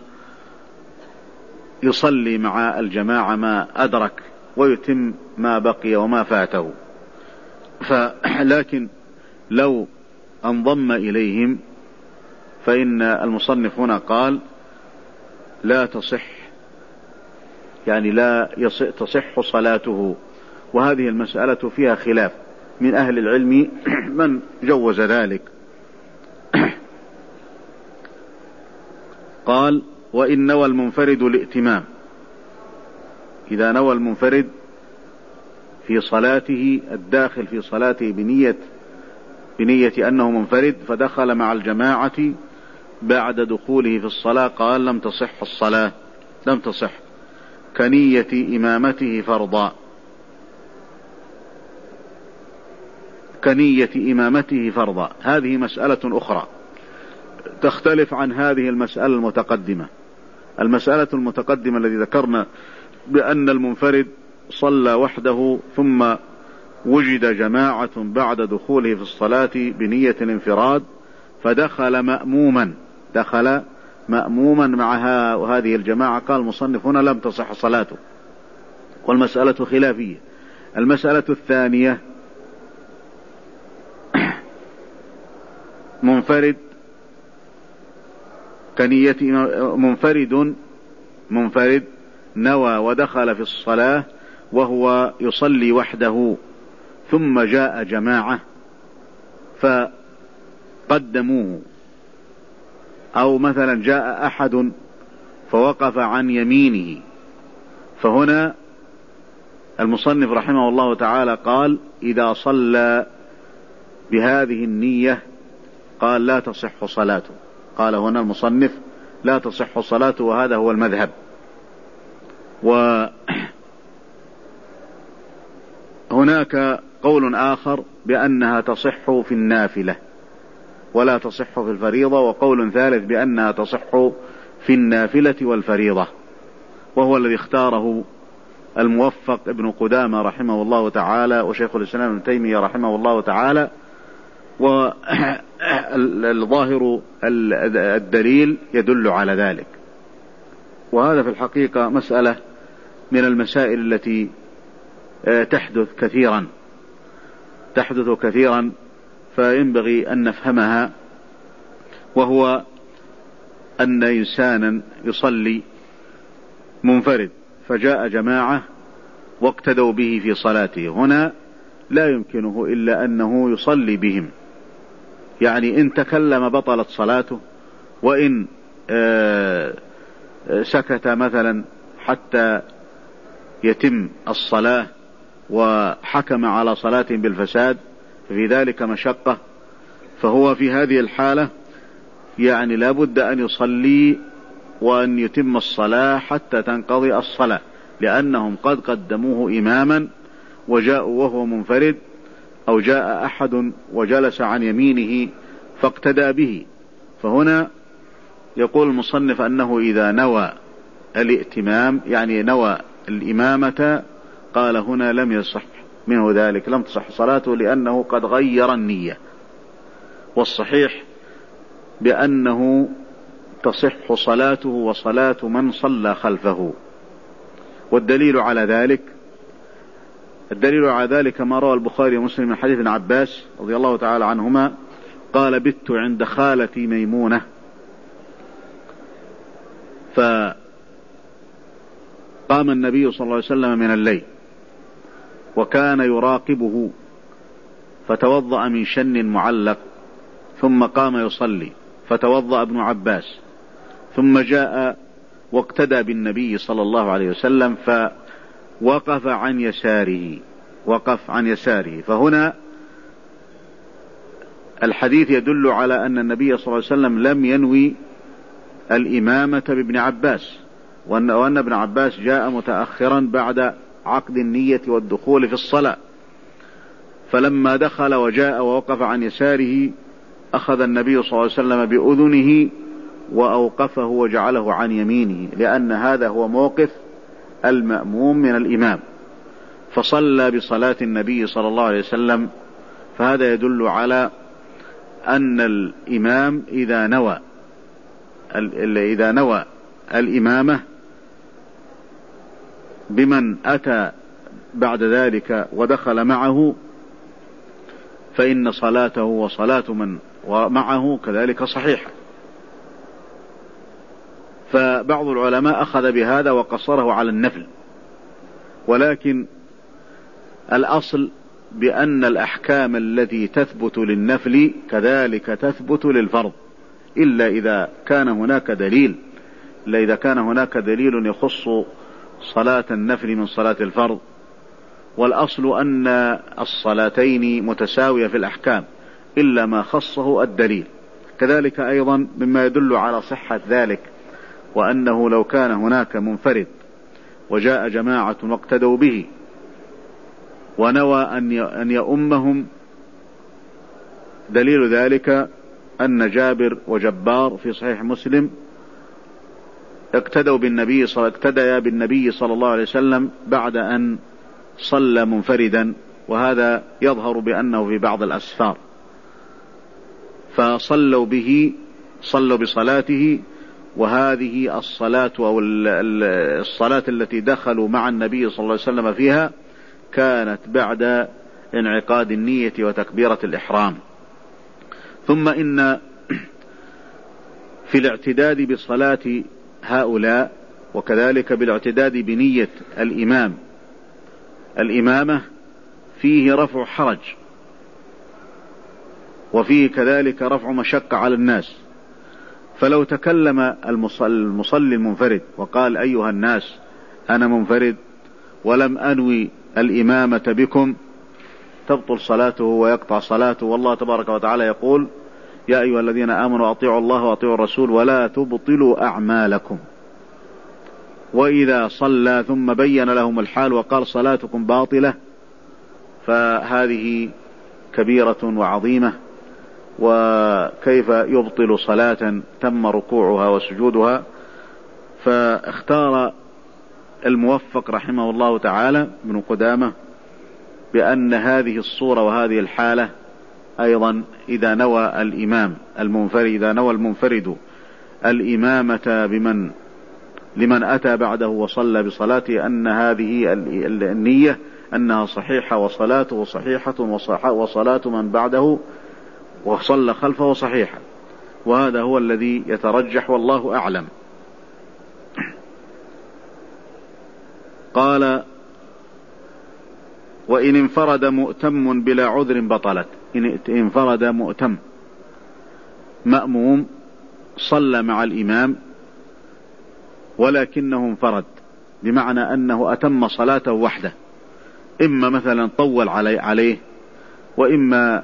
يصلي مع الجماعة ما أدرك ويتم ما بقي وما فاته. لكن لو انضم إليهم فإن المصنف هنا قال لا تصح يعني لا تصح صلاته، وهذه المسألة فيها خلاف من أهل العلم من جوز ذلك. قال وإن نوى المنفرد الائتمام، إذا نوى المنفرد في صلاته الداخل في صلاته بنية بنية أنه منفرد فدخل مع الجماعة بعد دخوله في الصلاة قال لم تصح الصلاة لم تصح كنية إمامته فرضا كنية إمامته فرضا. هذه مسألة أخرى تختلف عن هذه المسألة المتقدمة. المسألة المتقدمة التي ذكرنا بأن المنفرد صلى وحده ثم وجد جماعة بعد دخوله في الصلاة بنية الانفراد فدخل مأموما دخل مأموما مع هذه الجماعة. قال المصنف هنا لم تصح صلاته، والمسألة خلافية. المسألة الثانية منفرد كنية منفرد منفرد نوى ودخل في الصلاة وهو يصلي وحده ثم جاء جماعة فقدموه، أو مثلا جاء أحد فوقف عن يمينه، فهنا المصنف رحمه الله تعالى قال إذا صلى بهذه النية قال لا تصح صلاته. قال هنا المصنف لا تصح صلاته، وهذا هو المذهب. وهناك قول آخر بأنها تصح في النافلة ولا تصح في الفريضة، وقول ثالث بأنها تصح في النافلة والفريضة، وهو الذي اختاره الموفق ابن قدامة رحمه الله تعالى وشيخ الإسلام ابن تيمية رحمه الله تعالى. والظاهر الدليل يدل على ذلك. وهذا في الحقيقة مسألة من المسائل التي تحدث كثيرا تحدث كثيرا فينبغي أن نفهمها، وهو أن إنسانا يصلي منفرد فجاء جماعة واقتدوا به في صلاته، هنا لا يمكنه إلا أنه يصلي بهم، يعني إن تكلم بطلت صلاته، وإن سكت مثلا حتى يتم الصلاة وحكم على صلاة بالفساد في ذلك مشقة، فهو في هذه الحالة يعني لا بد أن يصلي وأن يتم الصلاة حتى تنقضي الصلاة، لأنهم قد قدموه إماما وجاءوا وهو منفرد، أو جاء أحد وجلس عن يمينه فاقتدى به. فهنا يقول المصنف أنه إذا نوى الائتمام يعني نوى الإمامة، قال هنا لم يصح منه ذلك، لم تصح صلاته لأنه قد غير النية. والصحيح بأنه تصح صلاته وصلاة من صلى خلفه. والدليل على ذلك الدليل على ذلك ما روى البخاري ومسلم من حديث ابن عباس رضي الله تعالى عنهما قال: بت عند خالتي ميمونة فقام النبي صلى الله عليه وسلم من الليل وكان يراقبه، فتوضأ من شن معلق ثم قام يصلي، فتوضأ ابن عباس ثم جاء واقتدى بالنبي صلى الله عليه وسلم فوقف عن يساره وقف عن يساره فهنا الحديث يدل على أن النبي صلى الله عليه وسلم لم ينوي الإمامة بابن عباس، وأن, وأن ابن عباس جاء متأخرا بعد عقد النية والدخول في الصلاة، فلما دخل وجاء ووقف عن يساره أخذ النبي صلى الله عليه وسلم بأذنه وأوقفه وجعله عن يمينه، لأن هذا هو موقف المأموم من الإمام، فصلى بصلاة النبي صلى الله عليه وسلم. فهذا يدل على أن الإمام إذا نوى إذا نوى الإمامة بمن أتى بعد ذلك ودخل معه، فإن صلاته وصلاة من ومعه كذلك صحيحة. فبعض العلماء أخذ بهذا وقصره على النفل، ولكن الأصل بأن الأحكام التي تثبت للنفل كذلك تثبت للفرض، إلا إذا كان هناك دليل إلا إذا كان هناك دليل يخص صلاة النفل من صلاة الفرض. والأصل أن الصلاتين متساوية في الأحكام إلا ما خصه الدليل. كذلك أيضا مما يدل على صحة ذلك وأنه لو كان هناك منفرد وجاء جماعة واقتدوا به ونوى أن يؤمهم، دليل ذلك أن جابر وجبار في صحيح مسلم اقتدوا بالنبي صلى اقتديا بالنبي صلى الله عليه وسلم بعد أن صلى منفردا، وهذا يظهر بأنه في بعض الأسفار، فصلوا به صلوا بصلاته. وهذه الصلاة أو الصلاة التي دخلوا مع النبي صلى الله عليه وسلم فيها كانت بعد انعقاد النية وتكبيرة الإحرام. ثم إن في الاعتداد بصلاة هؤلاء وكذلك بالاعتداد بنية الإمام الإمامة فيه رفع حرج، وفيه كذلك رفع مشقة على الناس. فلو تكلم المصلي المنفرد وقال: أيها الناس أنا منفرد ولم أنوي الإمامة بكم، تبطل صلاته ويقطع صلاته. والله تبارك وتعالى يقول: يا أيها الذين آمنوا أطيعوا الله وأطيعوا الرسول ولا تبطلوا أعمالكم. وإذا صلى ثم بين لهم الحال وقال صلاتكم باطلة، فهذه كبيرة وعظيمة، وكيف يبطل صلاة تم ركوعها وسجودها. فاختار الموفق رحمه الله تعالى ابن قدامة بأن هذه الصورة وهذه الحالة أيضا إذا نوى الإمام المنفرد إذا نوى المنفرد الإمامة بمن لمن أتى بعده وصلى بصلاته أن هذه النية أنها صحيحة وصلاته صحيحة وصلاة من بعده وصلى خلفه صحيحة، وهذا هو الذي يترجح والله أعلم. قال: وإن انفرد مؤتم بلا عذر بطلت. إن انفرد مؤتم مأموم صلى مع الإمام ولكنه انفرد، بمعنى أنه أتم صلاته وحده، إما مثلا طول عليه وإما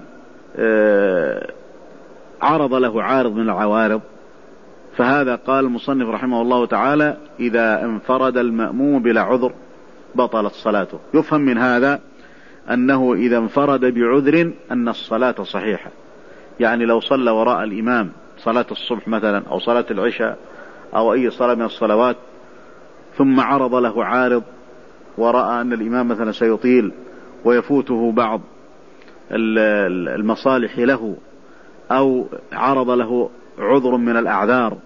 عرض له عارض من العوارض. فهذا قال المصنف رحمه الله تعالى: إذا انفرد المأموم بلا عذر بطلت صلاته. يفهم من هذا أنه إذا انفرد بعذر أن الصلاة صحيحة، يعني لو صلى وراء الإمام صلاة الصبح مثلا أو صلاة العشاء أو أي صلاة من الصلوات ثم عرض له عارض ورأى أن الإمام مثلا سيطيل ويفوته بعض المصالح له، أو عرض له عذر من الأعذار،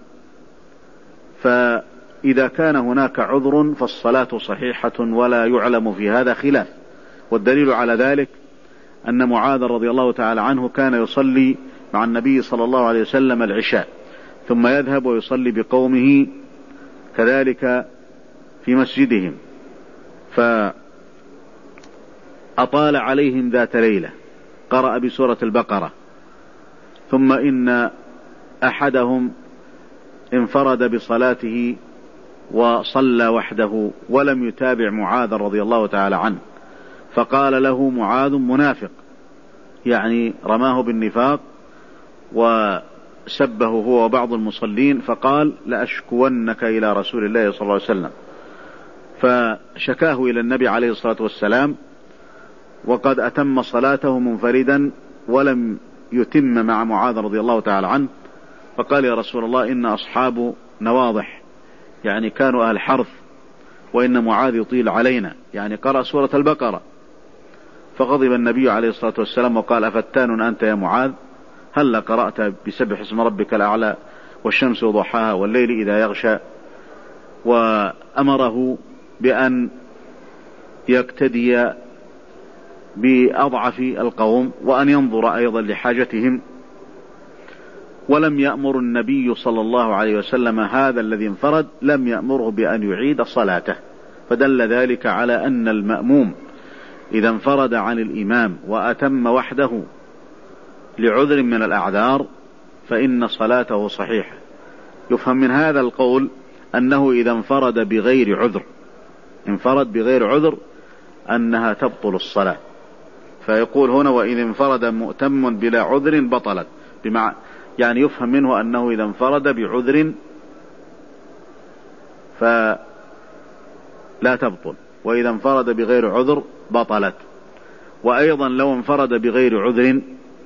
فإذا كان هناك عذر فالصلاة صحيحة ولا يعلم في هذا خلاف. والدليل على ذلك أن معاذ رضي الله تعالى عنه كان يصلي مع النبي صلى الله عليه وسلم العشاء ثم يذهب ويصلي بقومه كذلك في مسجدهم، فأطال عليهم ذات ليلة قرأ بسورة البقرة، ثم إن أحدهم انفرد بصلاته وصلى وحده ولم يتابع معاذ رضي الله تعالى عنه، فقال له معاذ منافق، يعني رماه بالنفاق وسبه هو وبعض المصلين، فقال: لأشكونك إلى رسول الله صلى الله عليه وسلم. فشكاه إلى النبي عليه الصلاة والسلام وقد أتم صلاته منفردا ولم يتم مع معاذ رضي الله تعالى عنه، فقال: يا رسول الله إن أصحاب نواضح، يعني كانوا أهل حرث، وإن معاذ يطيل علينا، يعني قرأ سورة البقرة. فغضب النبي عليه الصلاة والسلام وقال: أفتان أنت يا معاذ؟ هل قرأت بسبح اسم ربك الأعلى والشمس وضحاها والليل إذا يغشى؟ وأمره بأن يقتدي بأضعف القوم وأن ينظر أيضا لحاجتهم. ولم يأمر النبي صلى الله عليه وسلم هذا الذي انفرد، لم يأمره بأن يعيد صلاته، فدل ذلك على أن المأموم إذا انفرد عن الإمام وأتم وحده لعذر من الأعذار فإن صلاته صحيحة. يفهم من هذا القول أنه إذا انفرد بغير عذر انفرد بغير عذر أنها تبطل الصلاة. فيقول هنا: وإذا انفرد مؤتم بلا عذر بطلت، بمع يعني يفهم منه أنه إذا انفرد بعذر فلا تبطل، وإذا انفرد بغير عذر بطلت. وأيضا لو انفرد بغير عذر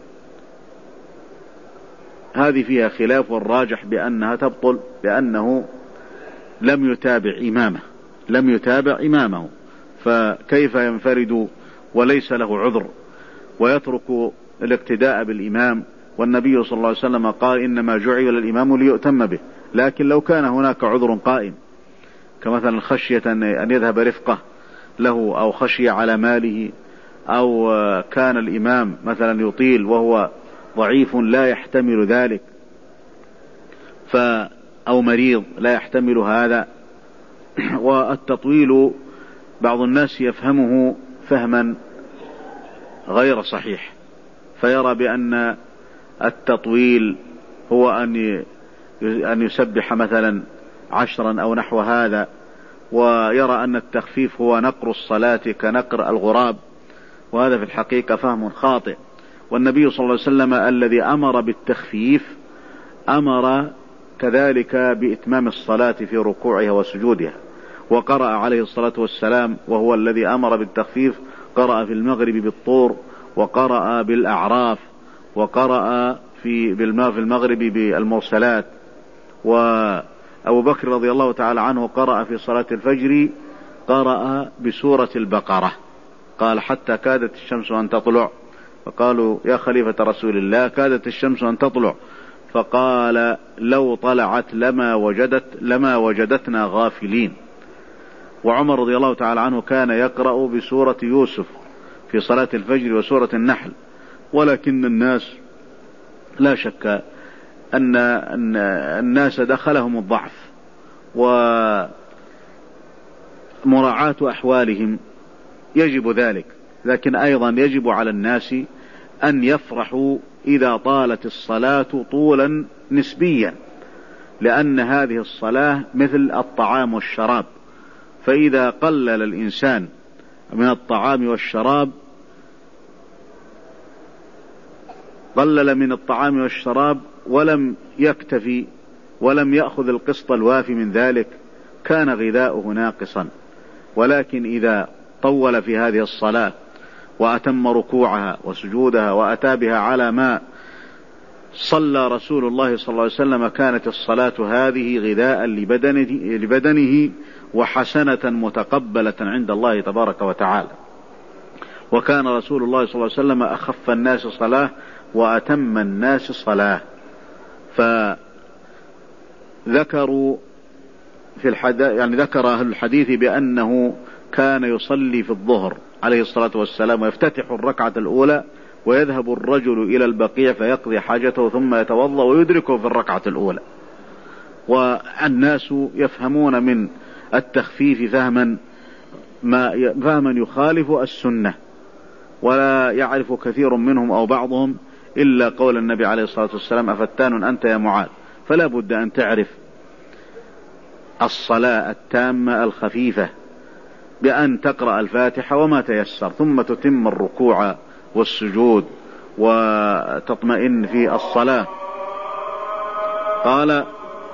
هذه فيها خلاف، والراجح بأنها تبطل، لأنه لم يتابع إمامه لم يتابع إمامه فكيف ينفرد وليس له عذر ويترك الاقتداء بالإمام؟ والنبي صلى الله عليه وسلم قال: إنما جعل الإمام ليؤتم به. لكن لو كان هناك عذر قائم كمثلا خشية أن يذهب رفقه له، أو خشية على ماله، أو كان الإمام مثلا يطيل وهو ضعيف لا يحتمل ذلك، ف أو مريض لا يحتمل هذا. والتطويل بعض الناس يفهمه فهما غير صحيح، فيرى بأن التطويل هو أن أن يسبح مثلا عشرا أو نحو هذا، ويرى أن التخفيف هو نقر الصلاة كنقر الغراب، وهذا في الحقيقة فهم خاطئ. والنبي صلى الله عليه وسلم الذي أمر بالتخفيف أمر كذلك بإتمام الصلاة في ركوعها وسجودها، وقرأ عليه الصلاة والسلام وهو الذي أمر بالتخفيف قرأ في المغرب بالطور، وقرأ بالأعراف، وقرأ في في المغرب بالمرسلات. وأبو بكر رضي الله تعالى عنه قرأ في صلاة الفجر قرأ بسورة البقرة، قال حتى كادت الشمس أن تطلع، فقالوا يا خليفة رسول الله كادت الشمس أن تطلع، فقال لو طلعت لما وجدت لما وجدتنا غافلين. وعمر رضي الله تعالى عنه كان يقرأ بسورة يوسف في صلاة الفجر وسورة النحل، ولكن الناس لا شك أن الناس دخلهم الضعف ومراعاة أحوالهم، يجب ذلك، لكن أيضا يجب على الناس أن يفرحوا إذا طالت الصلاة طولا نسبيا، لأن هذه الصلاة مثل الطعام والشراب، فإذا قلل الإنسان من الطعام والشراب قلل من الطعام والشراب ولم يكتفي ولم يأخذ القسط الوافي من ذلك كان غذاؤه ناقصا. ولكن إذا طول في هذه الصلاة وأتم ركوعها وسجودها وأتى بها على ما صلى رسول الله صلى الله عليه وسلم، كانت الصلاة هذه غذاء لبدنه, لبدنه وحسنة متقبلة عند الله تبارك وتعالى. وكان رسول الله صلى الله عليه وسلم أخف الناس صلاة وأتم الناس صلاة. فذكروا في الحديث يعني ذكر أهل الحديث بأنه كان يصلي في الظهر عليه الصلاة والسلام ويفتتح الركعة الأولى ويذهب الرجل إلى البقيع فيقضي حاجته ثم يتوضأ ويدركه في الركعة الأولى. والناس يفهمون من التخفيف فهما ما فهما يخالف السنة، ولا يعرف كثير منهم أو بعضهم إلا قول النبي عليه الصلاة والسلام أفتان أنت يا معاذ. فلا بد أن تعرف الصلاة التامة الخفيفة بأن تقرأ الفاتحة وما تيسر، ثم تتم الركوع والسجود وتطمئن في الصلاة. قال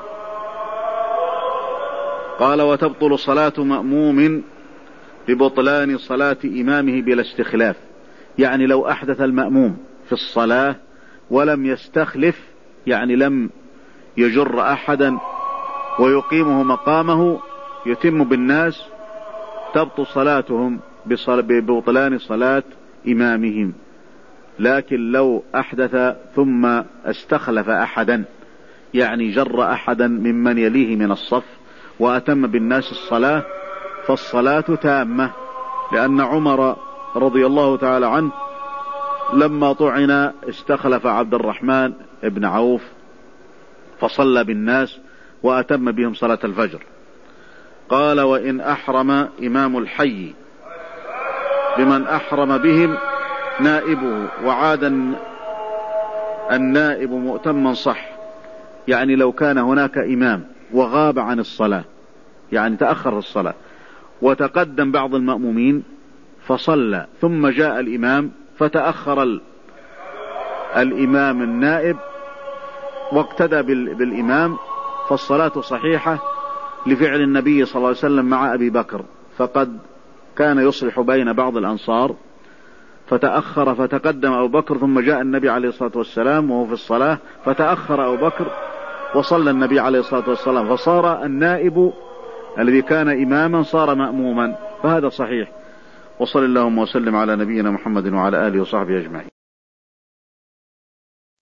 قال وتبطل صلاة مأموم ببطلان صلاة إمامه بلا استخلاف، يعني لو أحدث المأموم في الصلاة ولم يستخلف، يعني لم يجر أحدا ويقيمه مقامه يتم بالناس، تبطل صلاتهم ببطلان صلاة إمامهم. لكن لو أحدث ثم استخلف أحدا، يعني جر أحدا ممن يليه من الصف وأتم بالناس الصلاة، فالصلاة تامة، لأن عمر رضي الله تعالى عنه لما طعن استخلف عبد الرحمن بن عوف فصلى بالناس وأتم بهم صلاة الفجر. قال وإن أحرم إمام الحي بمن أحرم بهم نائبه وعاد النائب مؤتما صح، يعني لو كان هناك إمام وغاب عن الصلاة، يعني تأخر في الصلاة وتقدم بعض المأمومين فصلى ثم جاء الإمام فتأخر الإمام النائب واقتدى بالإمام، فالصلاة صحيحة لفعل النبي صلى الله عليه وسلم مع أبي بكر، فقد كان يصلح بين بعض الأنصار فتأخر فتقدم أبو بكر، ثم جاء النبي عليه الصلاة والسلام وهو في الصلاة فتأخر أبو بكر وصلى النبي عليه الصلاة والسلام، فصار النائب الذي كان إماما صار مأموما، فهذا صحيح. وصلى اللهم وسلم على نبينا محمد وعلى آله وصحبه أجمعين.